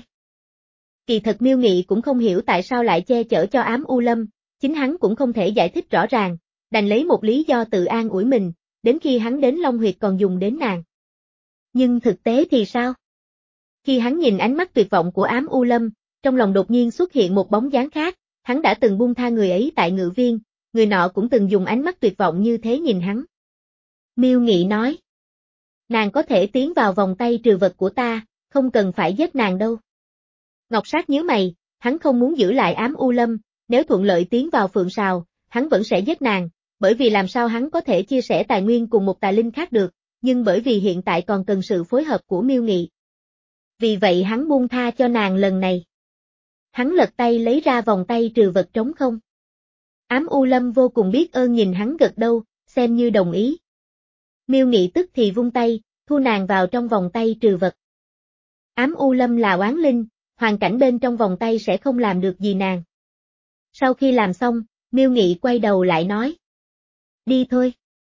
Kỳ thật Miêu Nghị cũng không hiểu tại sao lại che chở cho Ám U Lâm, chính hắn cũng không thể giải thích rõ ràng, đành lấy một lý do tự an ủi mình, đến khi hắn đến Long Huyệt còn dùng đến nàng. Nhưng thực tế thì sao? Khi hắn nhìn ánh mắt tuyệt vọng của Ám U Lâm, trong lòng đột nhiên xuất hiện một bóng dáng khác, hắn đã từng buông tha người ấy tại Ngự Viên, người nọ cũng từng dùng ánh mắt tuyệt vọng như thế nhìn hắn. Miêu Nghị nói, nàng có thể tiến vào vòng tay trừ vật của ta, không cần phải giết nàng đâu. Ngọc Sát nhíu mày, hắn không muốn giữ lại Ám U Lâm, nếu thuận lợi tiến vào Phượng Sào, hắn vẫn sẽ giết nàng, bởi vì làm sao hắn có thể chia sẻ tài nguyên cùng một tà linh khác được, nhưng bởi vì hiện tại còn cần sự phối hợp của Miêu Nghị. Vì vậy hắn buông tha cho nàng lần này. Hắn lật tay lấy ra vòng tay trừ vật trống không. Ám U Lâm vô cùng biết ơn nhìn hắn gật đầu, xem như đồng ý. Miêu Nghị tức thì vung tay, thu nàng vào trong vòng tay trừ vật. Ám U Lâm là oán linh, hoàn cảnh bên trong vòng tay sẽ không làm được gì nàng. Sau khi làm xong, Miêu Nghị quay đầu lại nói. Đi thôi.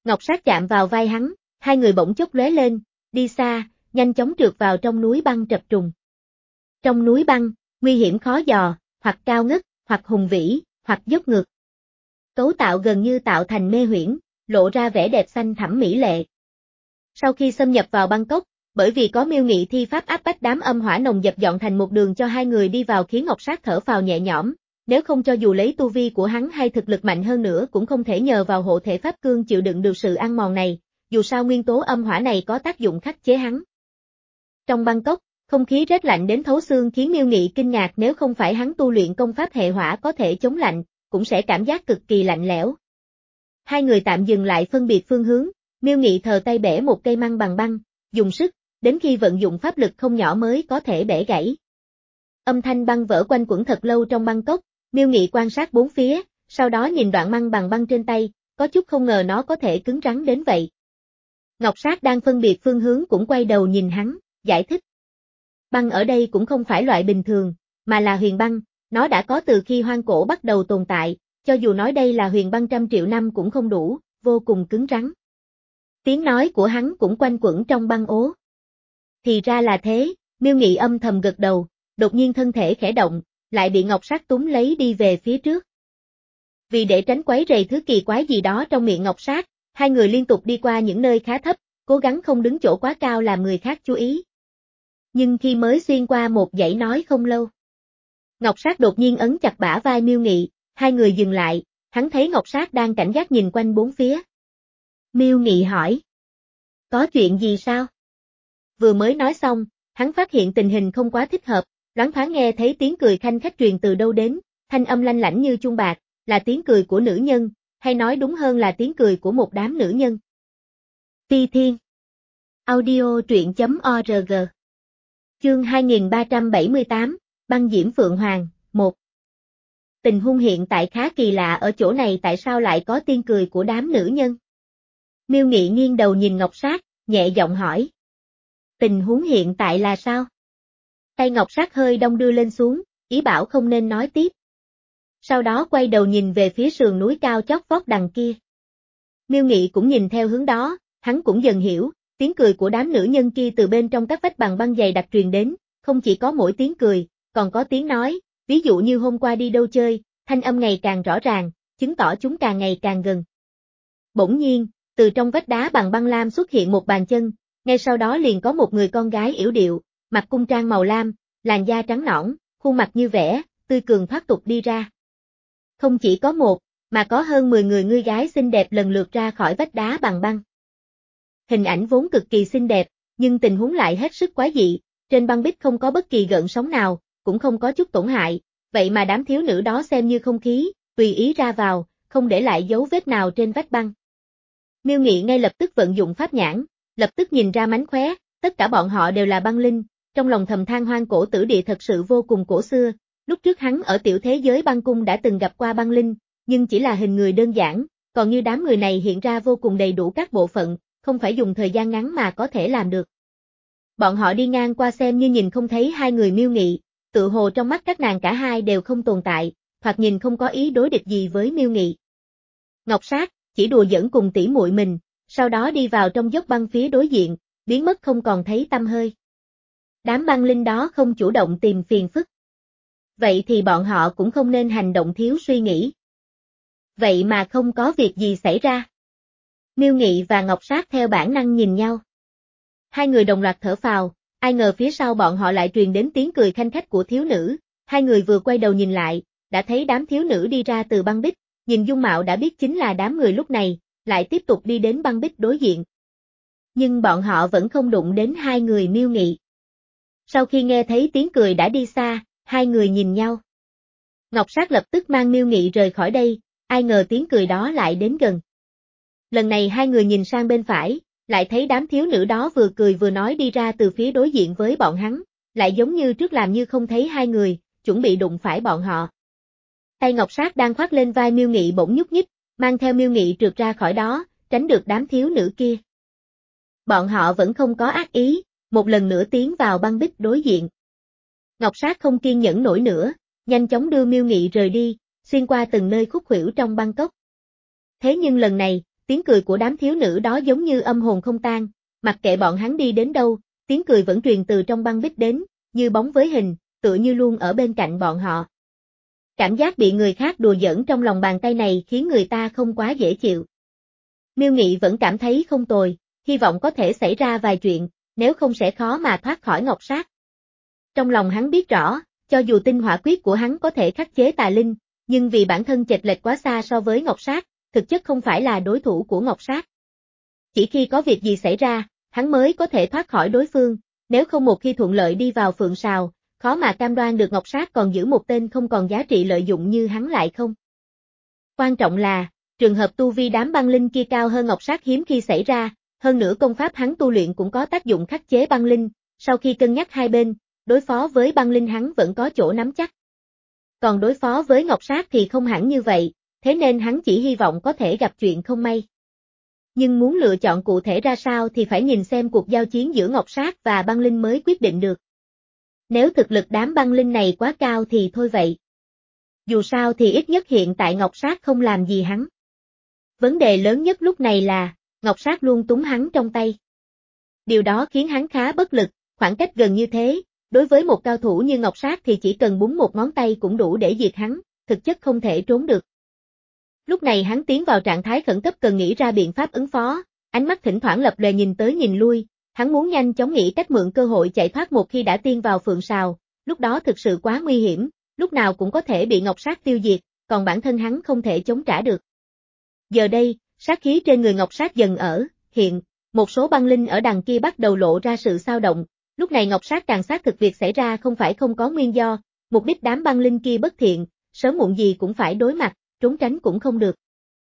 Ngọc Sát chạm vào vai hắn, hai người bỗng chốc lóe lên, đi xa, nhanh chóng trượt vào trong núi băng trập trùng. Trong núi băng, nguy hiểm khó dò, hoặc cao ngất, hoặc hùng vĩ, hoặc dốc ngược. Cấu tạo gần như tạo thành mê huyễn, lộ ra vẻ đẹp xanh thẳm mỹ lệ. Sau khi xâm nhập vào Bangkok, bởi vì có Miêu Nghị thi pháp áp bách đám âm hỏa nồng dập dọn thành một đường cho hai người đi vào khiến Ngọc Sát thở phào nhẹ nhõm, nếu không cho dù lấy tu vi của hắn hay thực lực mạnh hơn nữa cũng không thể nhờ vào hộ thể pháp cương chịu đựng được sự ăn mòn này, dù sao nguyên tố âm hỏa này có tác dụng khắc chế hắn. Trong Bangkok, không khí rét lạnh đến thấu xương khiến Miêu Nghị kinh ngạc, nếu không phải hắn tu luyện công pháp hệ hỏa có thể chống lạnh, cũng sẽ cảm giác cực kỳ lạnh lẽo. Hai người tạm dừng lại phân biệt phương hướng, Miêu Nghị thờ tay bẻ một cây măng bằng băng, dùng sức, đến khi vận dụng pháp lực không nhỏ mới có thể bẻ gãy. Âm thanh băng vỡ quanh quẩn thật lâu trong Bangkok, Miêu Nghị quan sát bốn phía, sau đó nhìn đoạn măng bằng băng trên tay, có chút không ngờ nó có thể cứng rắn đến vậy. Ngọc Sát đang phân biệt phương hướng cũng quay đầu nhìn hắn, giải thích. Băng ở đây cũng không phải loại bình thường, mà là huyền băng, nó đã có từ khi hoang cổ bắt đầu tồn tại, cho dù nói đây là huyền băng trăm triệu năm cũng không đủ, vô cùng cứng rắn. Tiếng nói của hắn cũng quanh quẩn trong băng ố. Thì ra là thế, Miêu Nghị âm thầm gật đầu, đột nhiên thân thể khẽ động, lại bị Ngọc Sát túm lấy đi về phía trước. Vì để tránh quấy rầy thứ kỳ quái gì đó trong miệng Ngọc Sát, hai người liên tục đi qua những nơi khá thấp, cố gắng không đứng chỗ quá cao làm người khác chú ý. Nhưng khi mới xuyên qua một dãy nói không lâu, Ngọc Sát đột nhiên ấn chặt bả vai Miêu Nghị, hai người dừng lại, hắn thấy Ngọc Sát đang cảnh giác nhìn quanh bốn phía. Miêu Nghị hỏi. Có chuyện gì sao? Vừa mới nói xong, hắn phát hiện tình hình không quá thích hợp, loáng thoáng nghe thấy tiếng cười khanh khách truyền từ đâu đến, thanh âm lanh lảnh như chuông bạc, là tiếng cười của nữ nhân, hay nói đúng hơn là tiếng cười của một đám nữ nhân. Phi Thiên Audio truyện.org Chương hai nghìn ba trăm bảy mươi tám, Băng Diễm Phượng Hoàng, một. Tình huống hiện tại khá kỳ lạ ở chỗ này, tại sao lại có tiếng cười của đám nữ nhân? Miêu Nghị nghiêng đầu nhìn Ngọc Sát, nhẹ giọng hỏi. Tình huống hiện tại là sao? Tay Ngọc Sát hơi đong đưa lên xuống, ý bảo không nên nói tiếp. Sau đó quay đầu nhìn về phía sườn núi cao chót vót đằng kia. Miêu Nghị cũng nhìn theo hướng đó, hắn cũng dần hiểu, tiếng cười của đám nữ nhân kia từ bên trong các vách bằng băng dày đặc truyền đến, không chỉ có mỗi tiếng cười, còn có tiếng nói, ví dụ như hôm qua đi đâu chơi, thanh âm ngày càng rõ ràng, chứng tỏ chúng càng ngày càng gần. Bỗng nhiên, từ trong vách đá bằng băng lam xuất hiện một bàn chân, ngay sau đó liền có một người con gái yểu điệu, mặc cung trang màu lam, làn da trắng nõn, khuôn mặt như vẽ, tươi cường thoát tục đi ra. Không chỉ có một, mà có hơn mười người ngươi gái xinh đẹp lần lượt ra khỏi vách đá bằng băng. Hình ảnh vốn cực kỳ xinh đẹp, nhưng tình huống lại hết sức quái dị, trên băng bích không có bất kỳ gợn sóng nào, cũng không có chút tổn hại, vậy mà đám thiếu nữ đó xem như không khí, tùy ý ra vào, không để lại dấu vết nào trên vách băng. Miêu Nghị ngay lập tức vận dụng pháp nhãn, lập tức nhìn ra mánh khóe, tất cả bọn họ đều là băng linh, trong lòng thầm than hoang cổ tử địa thật sự vô cùng cổ xưa, lúc trước hắn ở tiểu thế giới băng cung đã từng gặp qua băng linh, nhưng chỉ là hình người đơn giản, còn như đám người này hiện ra vô cùng đầy đủ các bộ phận, không phải dùng thời gian ngắn mà có thể làm được. Bọn họ đi ngang qua xem như nhìn không thấy hai người Miêu Nghị, tự hồ trong mắt các nàng cả hai đều không tồn tại, thoạt nhìn không có ý đối địch gì với Miêu Nghị. Ngọc Sát chỉ đùa giỡn cùng tỷ muội mình, sau đó đi vào trong dốc băng phía đối diện, biến mất không còn thấy tăm hơi. Đám băng linh đó không chủ động tìm phiền phức. Vậy thì bọn họ cũng không nên hành động thiếu suy nghĩ. Vậy mà không có việc gì xảy ra. Miêu Nghị và Ngọc Sát theo bản năng nhìn nhau. Hai người đồng loạt thở phào, ai ngờ phía sau bọn họ lại truyền đến tiếng cười khanh khách của thiếu nữ, hai người vừa quay đầu nhìn lại, đã thấy đám thiếu nữ đi ra từ băng bích, nhìn dung mạo đã biết chính là đám người lúc này, lại tiếp tục đi đến băng bích đối diện. Nhưng bọn họ vẫn không đụng đến hai người Miêu Nghị. Sau khi nghe thấy tiếng cười đã đi xa, hai người nhìn nhau. Ngọc Sát lập tức mang Miêu Nghị rời khỏi đây, ai ngờ tiếng cười đó lại đến gần. Lần này hai người nhìn sang bên phải, lại thấy đám thiếu nữ đó vừa cười vừa nói đi ra từ phía đối diện với bọn hắn, lại giống như trước làm như không thấy hai người, chuẩn bị đụng phải bọn họ. Tay Ngọc Sát đang khoác lên vai Miêu Nghị bỗng nhúc nhích, mang theo Miêu Nghị trượt ra khỏi đó, tránh được đám thiếu nữ kia. Bọn họ vẫn không có ác ý, một lần nữa tiến vào băng bích đối diện. Ngọc Sát không kiên nhẫn nổi nữa, nhanh chóng đưa Miêu Nghị rời đi, xuyên qua từng nơi khúc khuỷu trong Bangkok. Thế nhưng lần này, tiếng cười của đám thiếu nữ đó giống như âm hồn không tan, mặc kệ bọn hắn đi đến đâu, tiếng cười vẫn truyền từ trong băng bích đến, như bóng với hình, tựa như luôn ở bên cạnh bọn họ. Cảm giác bị người khác đùa giỡn trong lòng bàn tay này khiến người ta không quá dễ chịu. Miêu Nghị vẫn cảm thấy không tồi, hy vọng có thể xảy ra vài chuyện, nếu không sẽ khó mà thoát khỏi Ngọc Sát. Trong lòng hắn biết rõ, cho dù tinh hỏa quyết của hắn có thể khắc chế tà linh, nhưng vì bản thân chệch lệch quá xa so với Ngọc Sát, thực chất không phải là đối thủ của Ngọc Sát. Chỉ khi có việc gì xảy ra, hắn mới có thể thoát khỏi đối phương, nếu không một khi thuận lợi đi vào Phượng Sào, khó mà cam đoan được Ngọc Sát còn giữ một tên không còn giá trị lợi dụng như hắn lại không. Quan trọng là, trường hợp tu vi đám băng linh kia cao hơn Ngọc Sát hiếm khi xảy ra, hơn nữa công pháp hắn tu luyện cũng có tác dụng khắc chế băng linh, sau khi cân nhắc hai bên, đối phó với băng linh hắn vẫn có chỗ nắm chắc. Còn đối phó với Ngọc Sát thì không hẳn như vậy, thế nên hắn chỉ hy vọng có thể gặp chuyện không may. Nhưng muốn lựa chọn cụ thể ra sao thì phải nhìn xem cuộc giao chiến giữa Ngọc Sát và băng linh mới quyết định được. Nếu thực lực đám băng linh này quá cao thì thôi vậy. Dù sao thì ít nhất hiện tại Ngọc Sát không làm gì hắn. Vấn đề lớn nhất lúc này là, Ngọc Sát luôn túm hắn trong tay. Điều đó khiến hắn khá bất lực, khoảng cách gần như thế, đối với một cao thủ như Ngọc Sát thì chỉ cần búng một ngón tay cũng đủ để diệt hắn, thực chất không thể trốn được. Lúc này hắn tiến vào trạng thái khẩn cấp cần nghĩ ra biện pháp ứng phó, ánh mắt thỉnh thoảng lập lòe nhìn tới nhìn lui, hắn muốn nhanh chóng nghĩ cách mượn cơ hội chạy thoát một khi đã tiên vào Phượng Sào, lúc đó thực sự quá nguy hiểm, lúc nào cũng có thể bị Ngọc Sát tiêu diệt, còn bản thân hắn không thể chống trả được. Giờ đây, sát khí trên người Ngọc Sát dần ở, hiện, một số băng linh ở đằng kia bắt đầu lộ ra sự xao động, lúc này Ngọc Sát càng xác thực việc xảy ra không phải không có nguyên do, mục đích đám băng linh kia bất thiện, sớm muộn gì cũng phải đối mặt, trốn tránh cũng không được.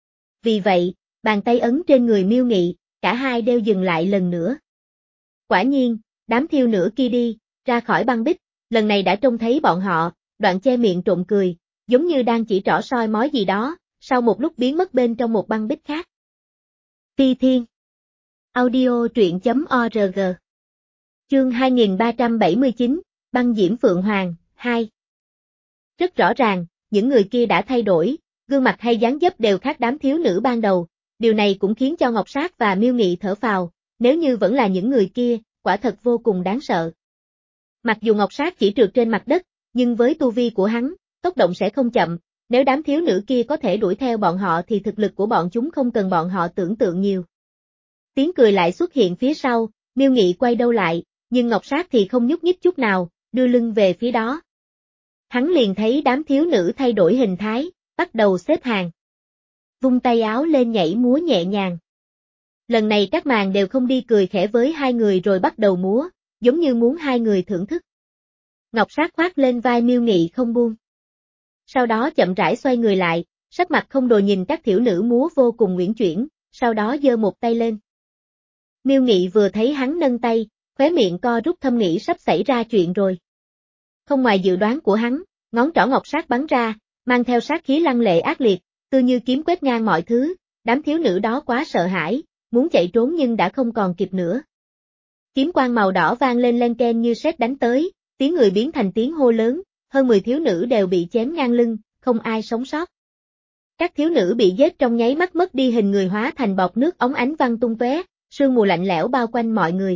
Vì vậy, bàn tay ấn trên người Miêu Nghị, cả hai đều dừng lại lần nữa. Quả nhiên, đám thiêu nữ kia đi, ra khỏi băng bích, lần này đã trông thấy bọn họ, đoạn che miệng trộm cười, giống như đang chỉ trỏ soi mói gì đó, sau một lúc biến mất bên trong một băng bích khác. Phi Thiên Audio truyện chấm org Chương hai nghìn ba trăm bảy mươi chín, Băng Diễm Phượng Hoàng, hai. Rất rõ ràng, những người kia đã thay đổi, gương mặt hay dáng dấp đều khác đám thiếu nữ ban đầu, điều này cũng khiến cho Ngọc Sát và Miêu Nghị thở phào, nếu như vẫn là những người kia, quả thật vô cùng đáng sợ. Mặc dù Ngọc Sát chỉ trượt trên mặt đất, nhưng với tu vi của hắn, tốc độ sẽ không chậm, nếu đám thiếu nữ kia có thể đuổi theo bọn họ thì thực lực của bọn chúng không cần bọn họ tưởng tượng nhiều. Tiếng cười lại xuất hiện phía sau, Miêu Nghị quay đầu lại, nhưng Ngọc Sát thì không nhúc nhích chút nào, đưa lưng về phía đó. Hắn liền thấy đám thiếu nữ thay đổi hình thái, bắt đầu xếp hàng. Vung tay áo lên nhảy múa nhẹ nhàng. Lần này các màn đều không đi cười khẽ với hai người rồi bắt đầu múa, giống như muốn hai người thưởng thức. Ngọc Sát khoác lên vai Miêu Nghị không buông. Sau đó chậm rãi xoay người lại, sắc mặt không đồ nhìn các thiếu nữ múa vô cùng uyển chuyển, sau đó giơ một tay lên. Miêu Nghị vừa thấy hắn nâng tay, khóe miệng co rút thâm nghĩ sắp xảy ra chuyện rồi. Không ngoài dự đoán của hắn, ngón trỏ Ngọc Sát bắn ra, mang theo sát khí lăng lệ ác liệt, tựa như kiếm quét ngang mọi thứ, đám thiếu nữ đó quá sợ hãi, muốn chạy trốn nhưng đã không còn kịp nữa. Kiếm quang màu đỏ vang lên len ken như sét đánh tới, tiếng người biến thành tiếng hô lớn, hơn mười thiếu nữ đều bị chém ngang lưng, không ai sống sót. Các thiếu nữ bị giết trong nháy mắt mất đi hình người hóa thành bọt nước óng ánh văng tung tóe, sương mù lạnh lẽo bao quanh mọi người.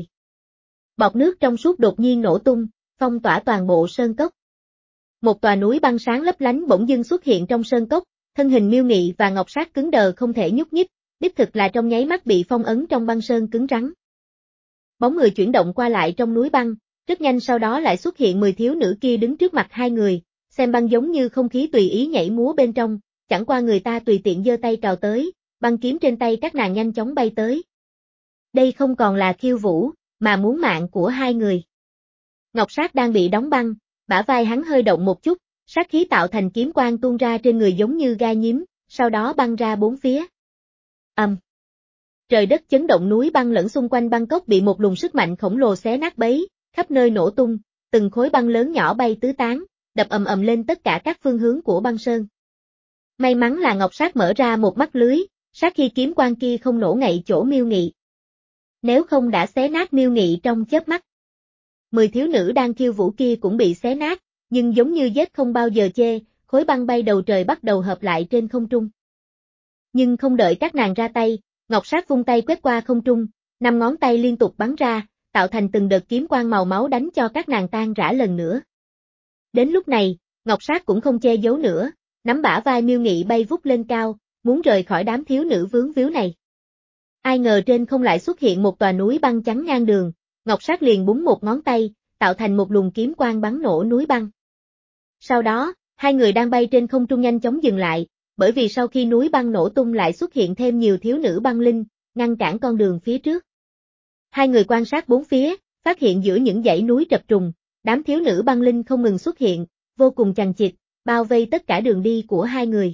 Bọt nước trong suốt đột nhiên nổ tung, phong tỏa toàn bộ sơn cốc. Một tòa núi băng sáng lấp lánh bỗng dưng xuất hiện trong sơn cốc, thân hình Miêu Nghị và Ngọc Sát cứng đờ không thể nhúc nhích, đích thực là trong nháy mắt bị phong ấn trong băng sơn cứng rắn. Bóng người chuyển động qua lại trong núi băng, rất nhanh sau đó lại xuất hiện mười thiếu nữ kia đứng trước mặt hai người, xem băng giống như không khí tùy ý nhảy múa bên trong, chẳng qua người ta tùy tiện giơ tay cào tới, băng kiếm trên tay các nàng nhanh chóng bay tới. Đây không còn là khiêu vũ, mà muốn mạng của hai người. Ngọc Sát đang bị đóng băng, bả vai hắn hơi động một chút, sát khí tạo thành kiếm quang tuôn ra trên người giống như gai nhím, sau đó băng ra bốn phía. Ầm. Um. Trời đất chấn động, núi băng lẫn xung quanh băng cốc bị một luồng sức mạnh khổng lồ xé nát bấy, khắp nơi nổ tung, từng khối băng lớn nhỏ bay tứ tán, đập ầm ầm lên tất cả các phương hướng của băng sơn. May mắn là Ngọc Sát mở ra một mắt lưới, sát khi kiếm quang kia không nổ ngậy chỗ Miêu Nghị. Nếu không đã xé nát Miêu Nghị trong chớp mắt. Mười thiếu nữ đang khiêu vũ kia cũng bị xé nát, nhưng giống như giết không bao giờ chê, khối băng bay đầu trời bắt đầu hợp lại trên không trung. Nhưng không đợi các nàng ra tay, Ngọc Sát vung tay quét qua không trung, năm ngón tay liên tục bắn ra, tạo thành từng đợt kiếm quang màu máu đánh cho các nàng tan rã lần nữa. Đến lúc này, Ngọc Sát cũng không che giấu nữa, nắm bả vai Miêu Nghị bay vút lên cao, muốn rời khỏi đám thiếu nữ vướng víu này. Ai ngờ trên không lại xuất hiện một tòa núi băng chắn ngang đường, Ngọc Sát liền búng một ngón tay, tạo thành một luồng kiếm quang bắn nổ núi băng. Sau đó, hai người đang bay trên không trung nhanh chóng dừng lại, bởi vì sau khi núi băng nổ tung lại xuất hiện thêm nhiều thiếu nữ băng linh, ngăn cản con đường phía trước. Hai người quan sát bốn phía, phát hiện giữa những dãy núi trập trùng, đám thiếu nữ băng linh không ngừng xuất hiện, vô cùng chằng chịt, bao vây tất cả đường đi của hai người.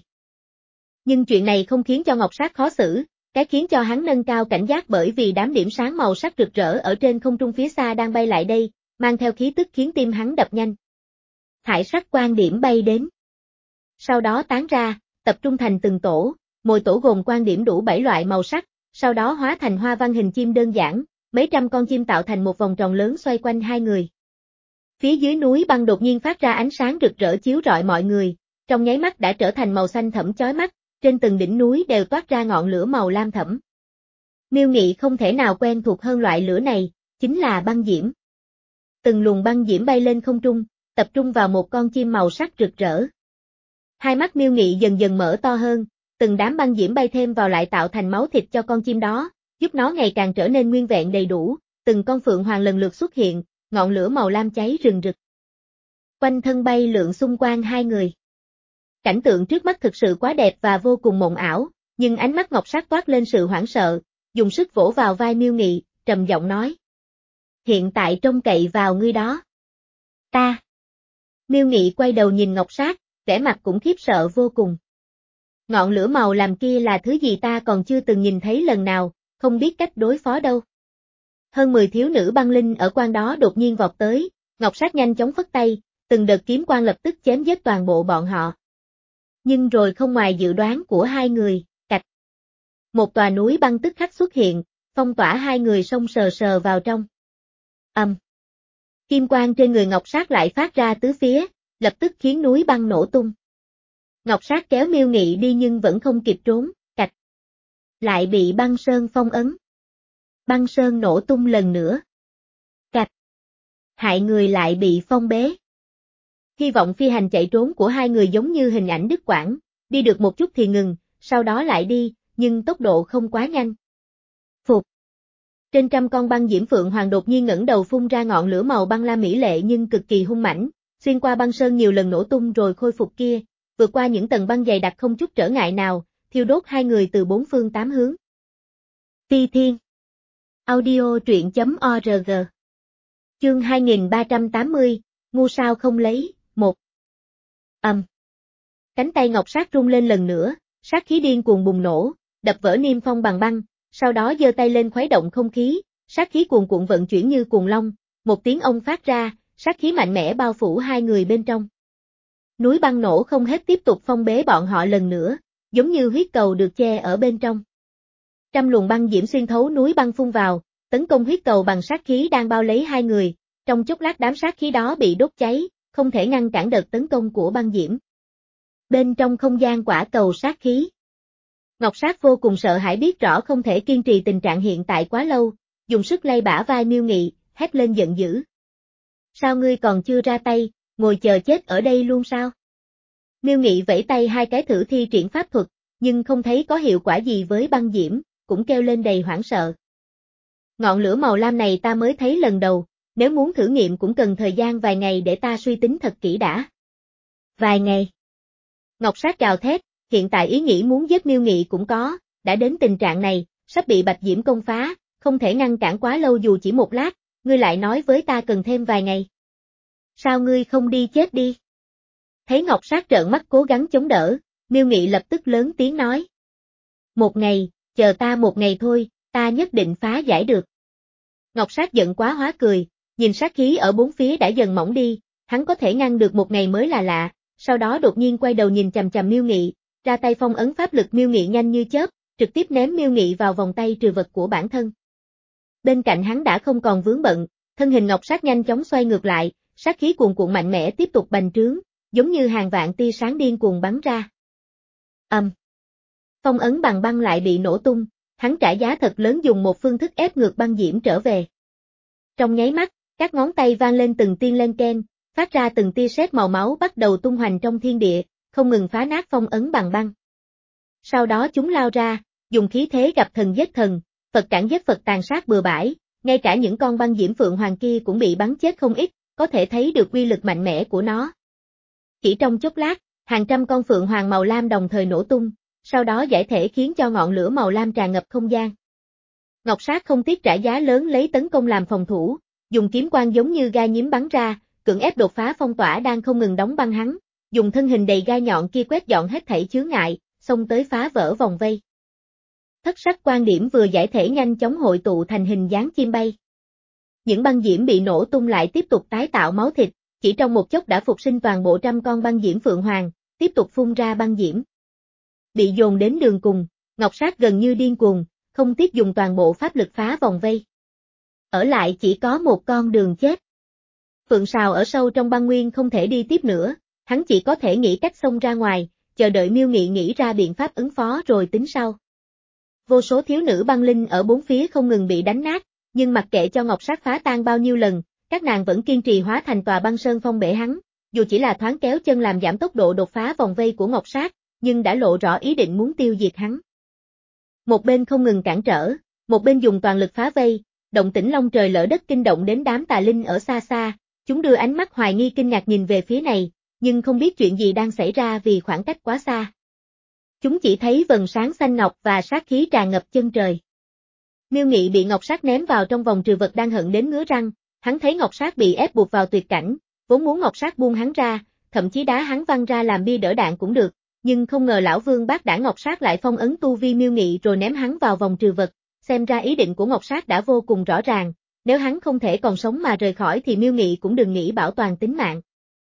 Nhưng chuyện này không khiến cho Ngọc Sát khó xử, cái khiến cho hắn nâng cao cảnh giác bởi vì đám điểm sáng màu sắc rực rỡ ở trên không trung phía xa đang bay lại đây, mang theo khí tức khiến tim hắn đập nhanh. Thải sắc quan điểm bay đến. Sau đó tán ra, tập trung thành từng tổ, mỗi tổ gồm quan điểm đủ bảy loại màu sắc, sau đó hóa thành hoa văn hình chim đơn giản, mấy trăm con chim tạo thành một vòng tròn lớn xoay quanh hai người. Phía dưới núi băng đột nhiên phát ra ánh sáng rực rỡ chiếu rọi mọi người, trong nháy mắt đã trở thành màu xanh thẫm chói mắt, trên từng đỉnh núi đều toát ra ngọn lửa màu lam thẫm. Miêu Nghị không thể nào quen thuộc hơn loại lửa này, chính là băng diễm. Từng luồng băng diễm bay lên không trung, tập trung vào một con chim màu sắc rực rỡ. Hai mắt Miêu Nghị dần dần mở to hơn, từng đám băng diễm bay thêm vào lại tạo thành máu thịt cho con chim đó, giúp nó ngày càng trở nên nguyên vẹn đầy đủ, từng con phượng hoàng lần lượt xuất hiện, ngọn lửa màu lam cháy rừng rực. Quanh thân bay lượn xung quanh hai người. Cảnh tượng trước mắt thực sự quá đẹp và vô cùng mộng ảo, nhưng ánh mắt Ngọc Sát toát lên sự hoảng sợ, dùng sức vỗ vào vai Miêu Nghị, trầm giọng nói. Hiện tại trông cậy vào ngươi đó. Ta. Miêu Nghị quay đầu nhìn Ngọc Sát, vẻ mặt cũng khiếp sợ vô cùng. Ngọn lửa màu làm kia là thứ gì ta còn chưa từng nhìn thấy lần nào, không biết cách đối phó đâu. Hơn mười thiếu nữ băng linh ở quan đó đột nhiên vọt tới, Ngọc Sát nhanh chóng phất tay, từng đợt kiếm quang lập tức chém giết toàn bộ bọn họ. Nhưng rồi không ngoài dự đoán của hai người, cạch. Một tòa núi băng tức khắc xuất hiện, phong tỏa hai người xông sờ sờ vào trong. Ầm. Um. Kim quang trên người Ngọc Sát lại phát ra tứ phía, lập tức khiến núi băng nổ tung. Ngọc Sát kéo Miêu Nghị đi nhưng vẫn không kịp trốn, cạch. Lại bị băng sơn phong ấn. Băng sơn nổ tung lần nữa. Cạch. Hại người lại bị phong bế. Hy vọng phi hành chạy trốn của hai người giống như hình ảnh đứt quãng, đi được một chút thì ngừng, sau đó lại đi, nhưng tốc độ không quá nhanh. Phục. Trên trăm con băng diễm phượng hoàng đột nhiên ngẩng đầu phun ra ngọn lửa màu băng lam mỹ lệ nhưng cực kỳ hung mãnh, xuyên qua băng sơn nhiều lần nổ tung rồi khôi phục kia, vượt qua những tầng băng dày đặc không chút trở ngại nào, thiêu đốt hai người từ bốn phương tám hướng. Phi Thiên. Audio truyện chấm org. Chương hai nghìn ba trăm tám mươi, ngu sao không lấy, một. Ầm. Um. Cánh tay Ngọc Sát rung lên lần nữa, sát khí điên cuồng bùng nổ, đập vỡ niêm phong bằng băng, sau đó giơ tay lên khuấy động không khí, sát khí cuồn cuộn vận chuyển như cuồng long, một tiếng ông phát ra, sát khí mạnh mẽ bao phủ hai người bên trong. Núi băng nổ không hết tiếp tục phong bế bọn họ lần nữa, giống như huyết cầu được che ở bên trong. Trăm luồng băng diễm xuyên thấu núi băng phun vào, tấn công huyết cầu bằng sát khí đang bao lấy hai người, trong chốc lát đám sát khí đó bị đốt cháy, không thể ngăn cản đợt tấn công của băng diễm. Bên trong không gian quả cầu sát khí. Ngọc Sát vô cùng sợ hãi biết rõ không thể kiên trì tình trạng hiện tại quá lâu, dùng sức lay bả vai Miêu Nghị, hét lên giận dữ. Sao ngươi còn chưa ra tay, ngồi chờ chết ở đây luôn sao? Miêu Nghị vẫy tay hai cái thử thi triển pháp thuật, nhưng không thấy có hiệu quả gì với băng diễm, cũng kêu lên đầy hoảng sợ. Ngọn lửa màu lam này ta mới thấy lần đầu, nếu muốn thử nghiệm cũng cần thời gian vài ngày để ta suy tính thật kỹ đã. Vài ngày. Ngọc Sát gào thét, hiện tại ý nghĩ muốn giết Miêu Nghị cũng có, đã đến tình trạng này, sắp bị Bạch Diễm công phá, không thể ngăn cản quá lâu dù chỉ một lát, ngươi lại nói với ta cần thêm vài ngày. Sao ngươi không đi chết đi? Thấy Ngọc Sát trợn mắt cố gắng chống đỡ, Miêu Nghị lập tức lớn tiếng nói. Một ngày, chờ ta một ngày thôi, ta nhất định phá giải được. Ngọc Sát giận quá hóa cười, nhìn sát khí ở bốn phía đã dần mỏng đi, hắn có thể ngăn được một ngày mới là lạ, sau đó đột nhiên quay đầu nhìn chằm chằm Miêu Nghị, ra tay phong ấn pháp lực Miêu Nghị nhanh như chớp, trực tiếp ném Miêu Nghị vào vòng tay trừ vật của bản thân. Bên cạnh hắn đã không còn vướng bận, thân hình Ngọc Sát nhanh chóng xoay ngược lại, sát khí cuồn cuộn mạnh mẽ tiếp tục bành trướng, giống như hàng vạn tia sáng điên cuồng bắn ra. Ầm. Um. Phong ấn bằng băng lại bị nổ tung, hắn trả giá thật lớn dùng một phương thức ép ngược băng diễm trở về. Trong nháy mắt, các ngón tay vang lên từng tiếng len keng, phát ra từng tia sét màu máu bắt đầu tung hoành trong thiên địa, không ngừng phá nát phong ấn bằng băng. Sau đó chúng lao ra, dùng khí thế gặp thần giết thần, Phật cản giết Phật tàn sát bừa bãi, ngay cả những con băng diễm phượng hoàng kia cũng bị bắn chết không ít, có thể thấy được uy lực mạnh mẽ của nó. Chỉ trong chốc lát, hàng trăm con phượng hoàng màu lam đồng thời nổ tung, sau đó giải thể khiến cho ngọn lửa màu lam tràn ngập không gian. Ngọc Sát không tiếc trả giá lớn lấy tấn công làm phòng thủ, dùng kiếm quang giống như gai nhím bắn ra, cưỡng ép đột phá phong tỏa đang không ngừng đóng băng hắn, dùng thân hình đầy gai nhọn kia quét dọn hết thảy chướng ngại, xông tới phá vỡ vòng vây. Thất sắc quan điểm vừa giải thể nhanh chóng hội tụ thành hình dáng chim bay. Những băng diễm bị nổ tung lại tiếp tục tái tạo máu thịt, chỉ trong một chốc đã phục sinh toàn bộ trăm con băng diễm phượng hoàng, tiếp tục phun ra băng diễm. Bị dồn đến đường cùng, Ngọc Sát gần như điên cuồng, không tiếc dùng toàn bộ pháp lực phá vòng vây. Ở lại chỉ có một con đường chết. Phượng Sào ở sâu trong băng nguyên không thể đi tiếp nữa, hắn chỉ có thể nghĩ cách xông ra ngoài, chờ đợi Miêu Nghị nghĩ ra biện pháp ứng phó rồi tính sau. Vô số thiếu nữ băng linh ở bốn phía không ngừng bị đánh nát, nhưng mặc kệ cho Ngọc Sát phá tan bao nhiêu lần, các nàng vẫn kiên trì hóa thành tòa băng sơn phong bể hắn, dù chỉ là thoáng kéo chân làm giảm tốc độ đột phá vòng vây của Ngọc Sát, nhưng đã lộ rõ ý định muốn tiêu diệt hắn. Một bên không ngừng cản trở, một bên dùng toàn lực phá vây, động tĩnh long trời lỡ đất kinh động đến đám tà linh ở xa xa, chúng đưa ánh mắt hoài nghi kinh ngạc nhìn về phía này, nhưng không biết chuyện gì đang xảy ra vì khoảng cách quá xa. Chúng chỉ thấy vầng sáng xanh ngọc và sát khí tràn ngập chân trời. Miêu Nghị bị Ngọc Sát ném vào trong vòng trừ vật đang hận đến ngứa răng, hắn thấy Ngọc Sát bị ép buộc vào tuyệt cảnh, vốn muốn Ngọc Sát buông hắn ra, thậm chí đá hắn văng ra làm bia đỡ đạn cũng được, nhưng không ngờ lão Vương Bác Đảng Ngọc Sát lại phong ấn tu vi Miêu Nghị rồi ném hắn vào vòng trừ vật, xem ra ý định của Ngọc Sát đã vô cùng rõ ràng, nếu hắn không thể còn sống mà rời khỏi thì Miêu Nghị cũng đừng nghĩ bảo toàn tính mạng.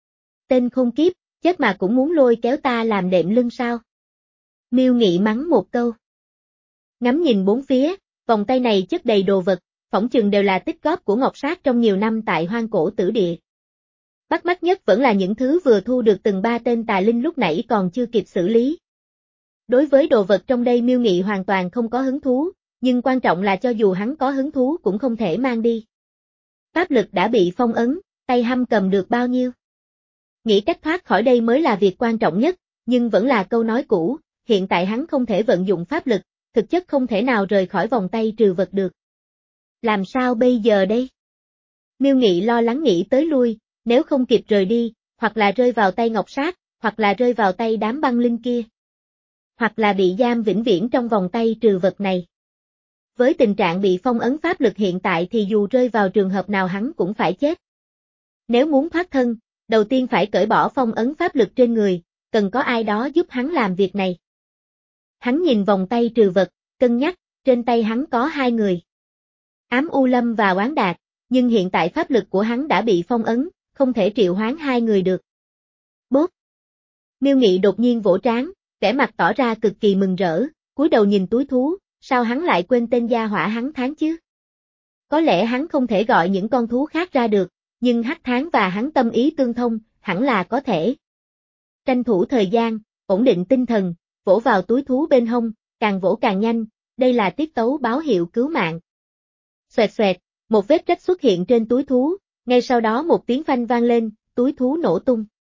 Tên khôn kiếp, chết mà cũng muốn lôi kéo ta làm đệm lưng sao? Miêu Nghị mắng một câu. Ngắm nhìn bốn phía, vòng tay này chất đầy đồ vật, phỏng chừng đều là tích góp của Ngọc Sát trong nhiều năm tại hoang cổ tử địa. Bắt mắt nhất vẫn là những thứ vừa thu được từng ba tên tà linh lúc nãy còn chưa kịp xử lý. Đối với đồ vật trong đây Miêu Nghị hoàn toàn không có hứng thú, nhưng quan trọng là cho dù hắn có hứng thú cũng không thể mang đi. Pháp lực đã bị phong ấn, tay hăm cầm được bao nhiêu? Nghĩ cách thoát khỏi đây mới là việc quan trọng nhất, nhưng vẫn là câu nói cũ, hiện tại hắn không thể vận dụng pháp lực, thực chất không thể nào rời khỏi vòng tay trừ vật được. Làm sao bây giờ đây? Miêu Nghị lo lắng nghĩ tới lui, nếu không kịp rời đi, hoặc là rơi vào tay Ngọc Sát, hoặc là rơi vào tay đám băng linh kia. Hoặc là bị giam vĩnh viễn trong vòng tay trừ vật này. Với tình trạng bị phong ấn pháp lực hiện tại thì dù rơi vào trường hợp nào hắn cũng phải chết. Nếu muốn thoát thân, đầu tiên phải cởi bỏ phong ấn pháp lực trên người, cần có ai đó giúp hắn làm việc này. Hắn nhìn vòng tay trừ vật, cân nhắc, trên tay hắn có hai người. Ám U Lâm và Oán Đạt, nhưng hiện tại pháp lực của hắn đã bị phong ấn, không thể triệu hoán hai người được. Bốp! Miêu Nghị đột nhiên vỗ trán, vẻ mặt tỏ ra cực kỳ mừng rỡ, cúi đầu nhìn túi thú, sao hắn lại quên tên gia hỏa hắn tháng chứ? Có lẽ hắn không thể gọi những con thú khác ra được, nhưng Hắc Tháng và hắn tâm ý tương thông, hẳn là có thể. Tranh thủ thời gian, ổn định tinh thần, vỗ vào túi thú bên hông, càng vỗ càng nhanh, đây là tiết tấu báo hiệu cứu mạng. Xoẹt xoẹt, một vết rách xuất hiện trên túi thú, ngay sau đó một tiếng phanh vang lên, túi thú nổ tung.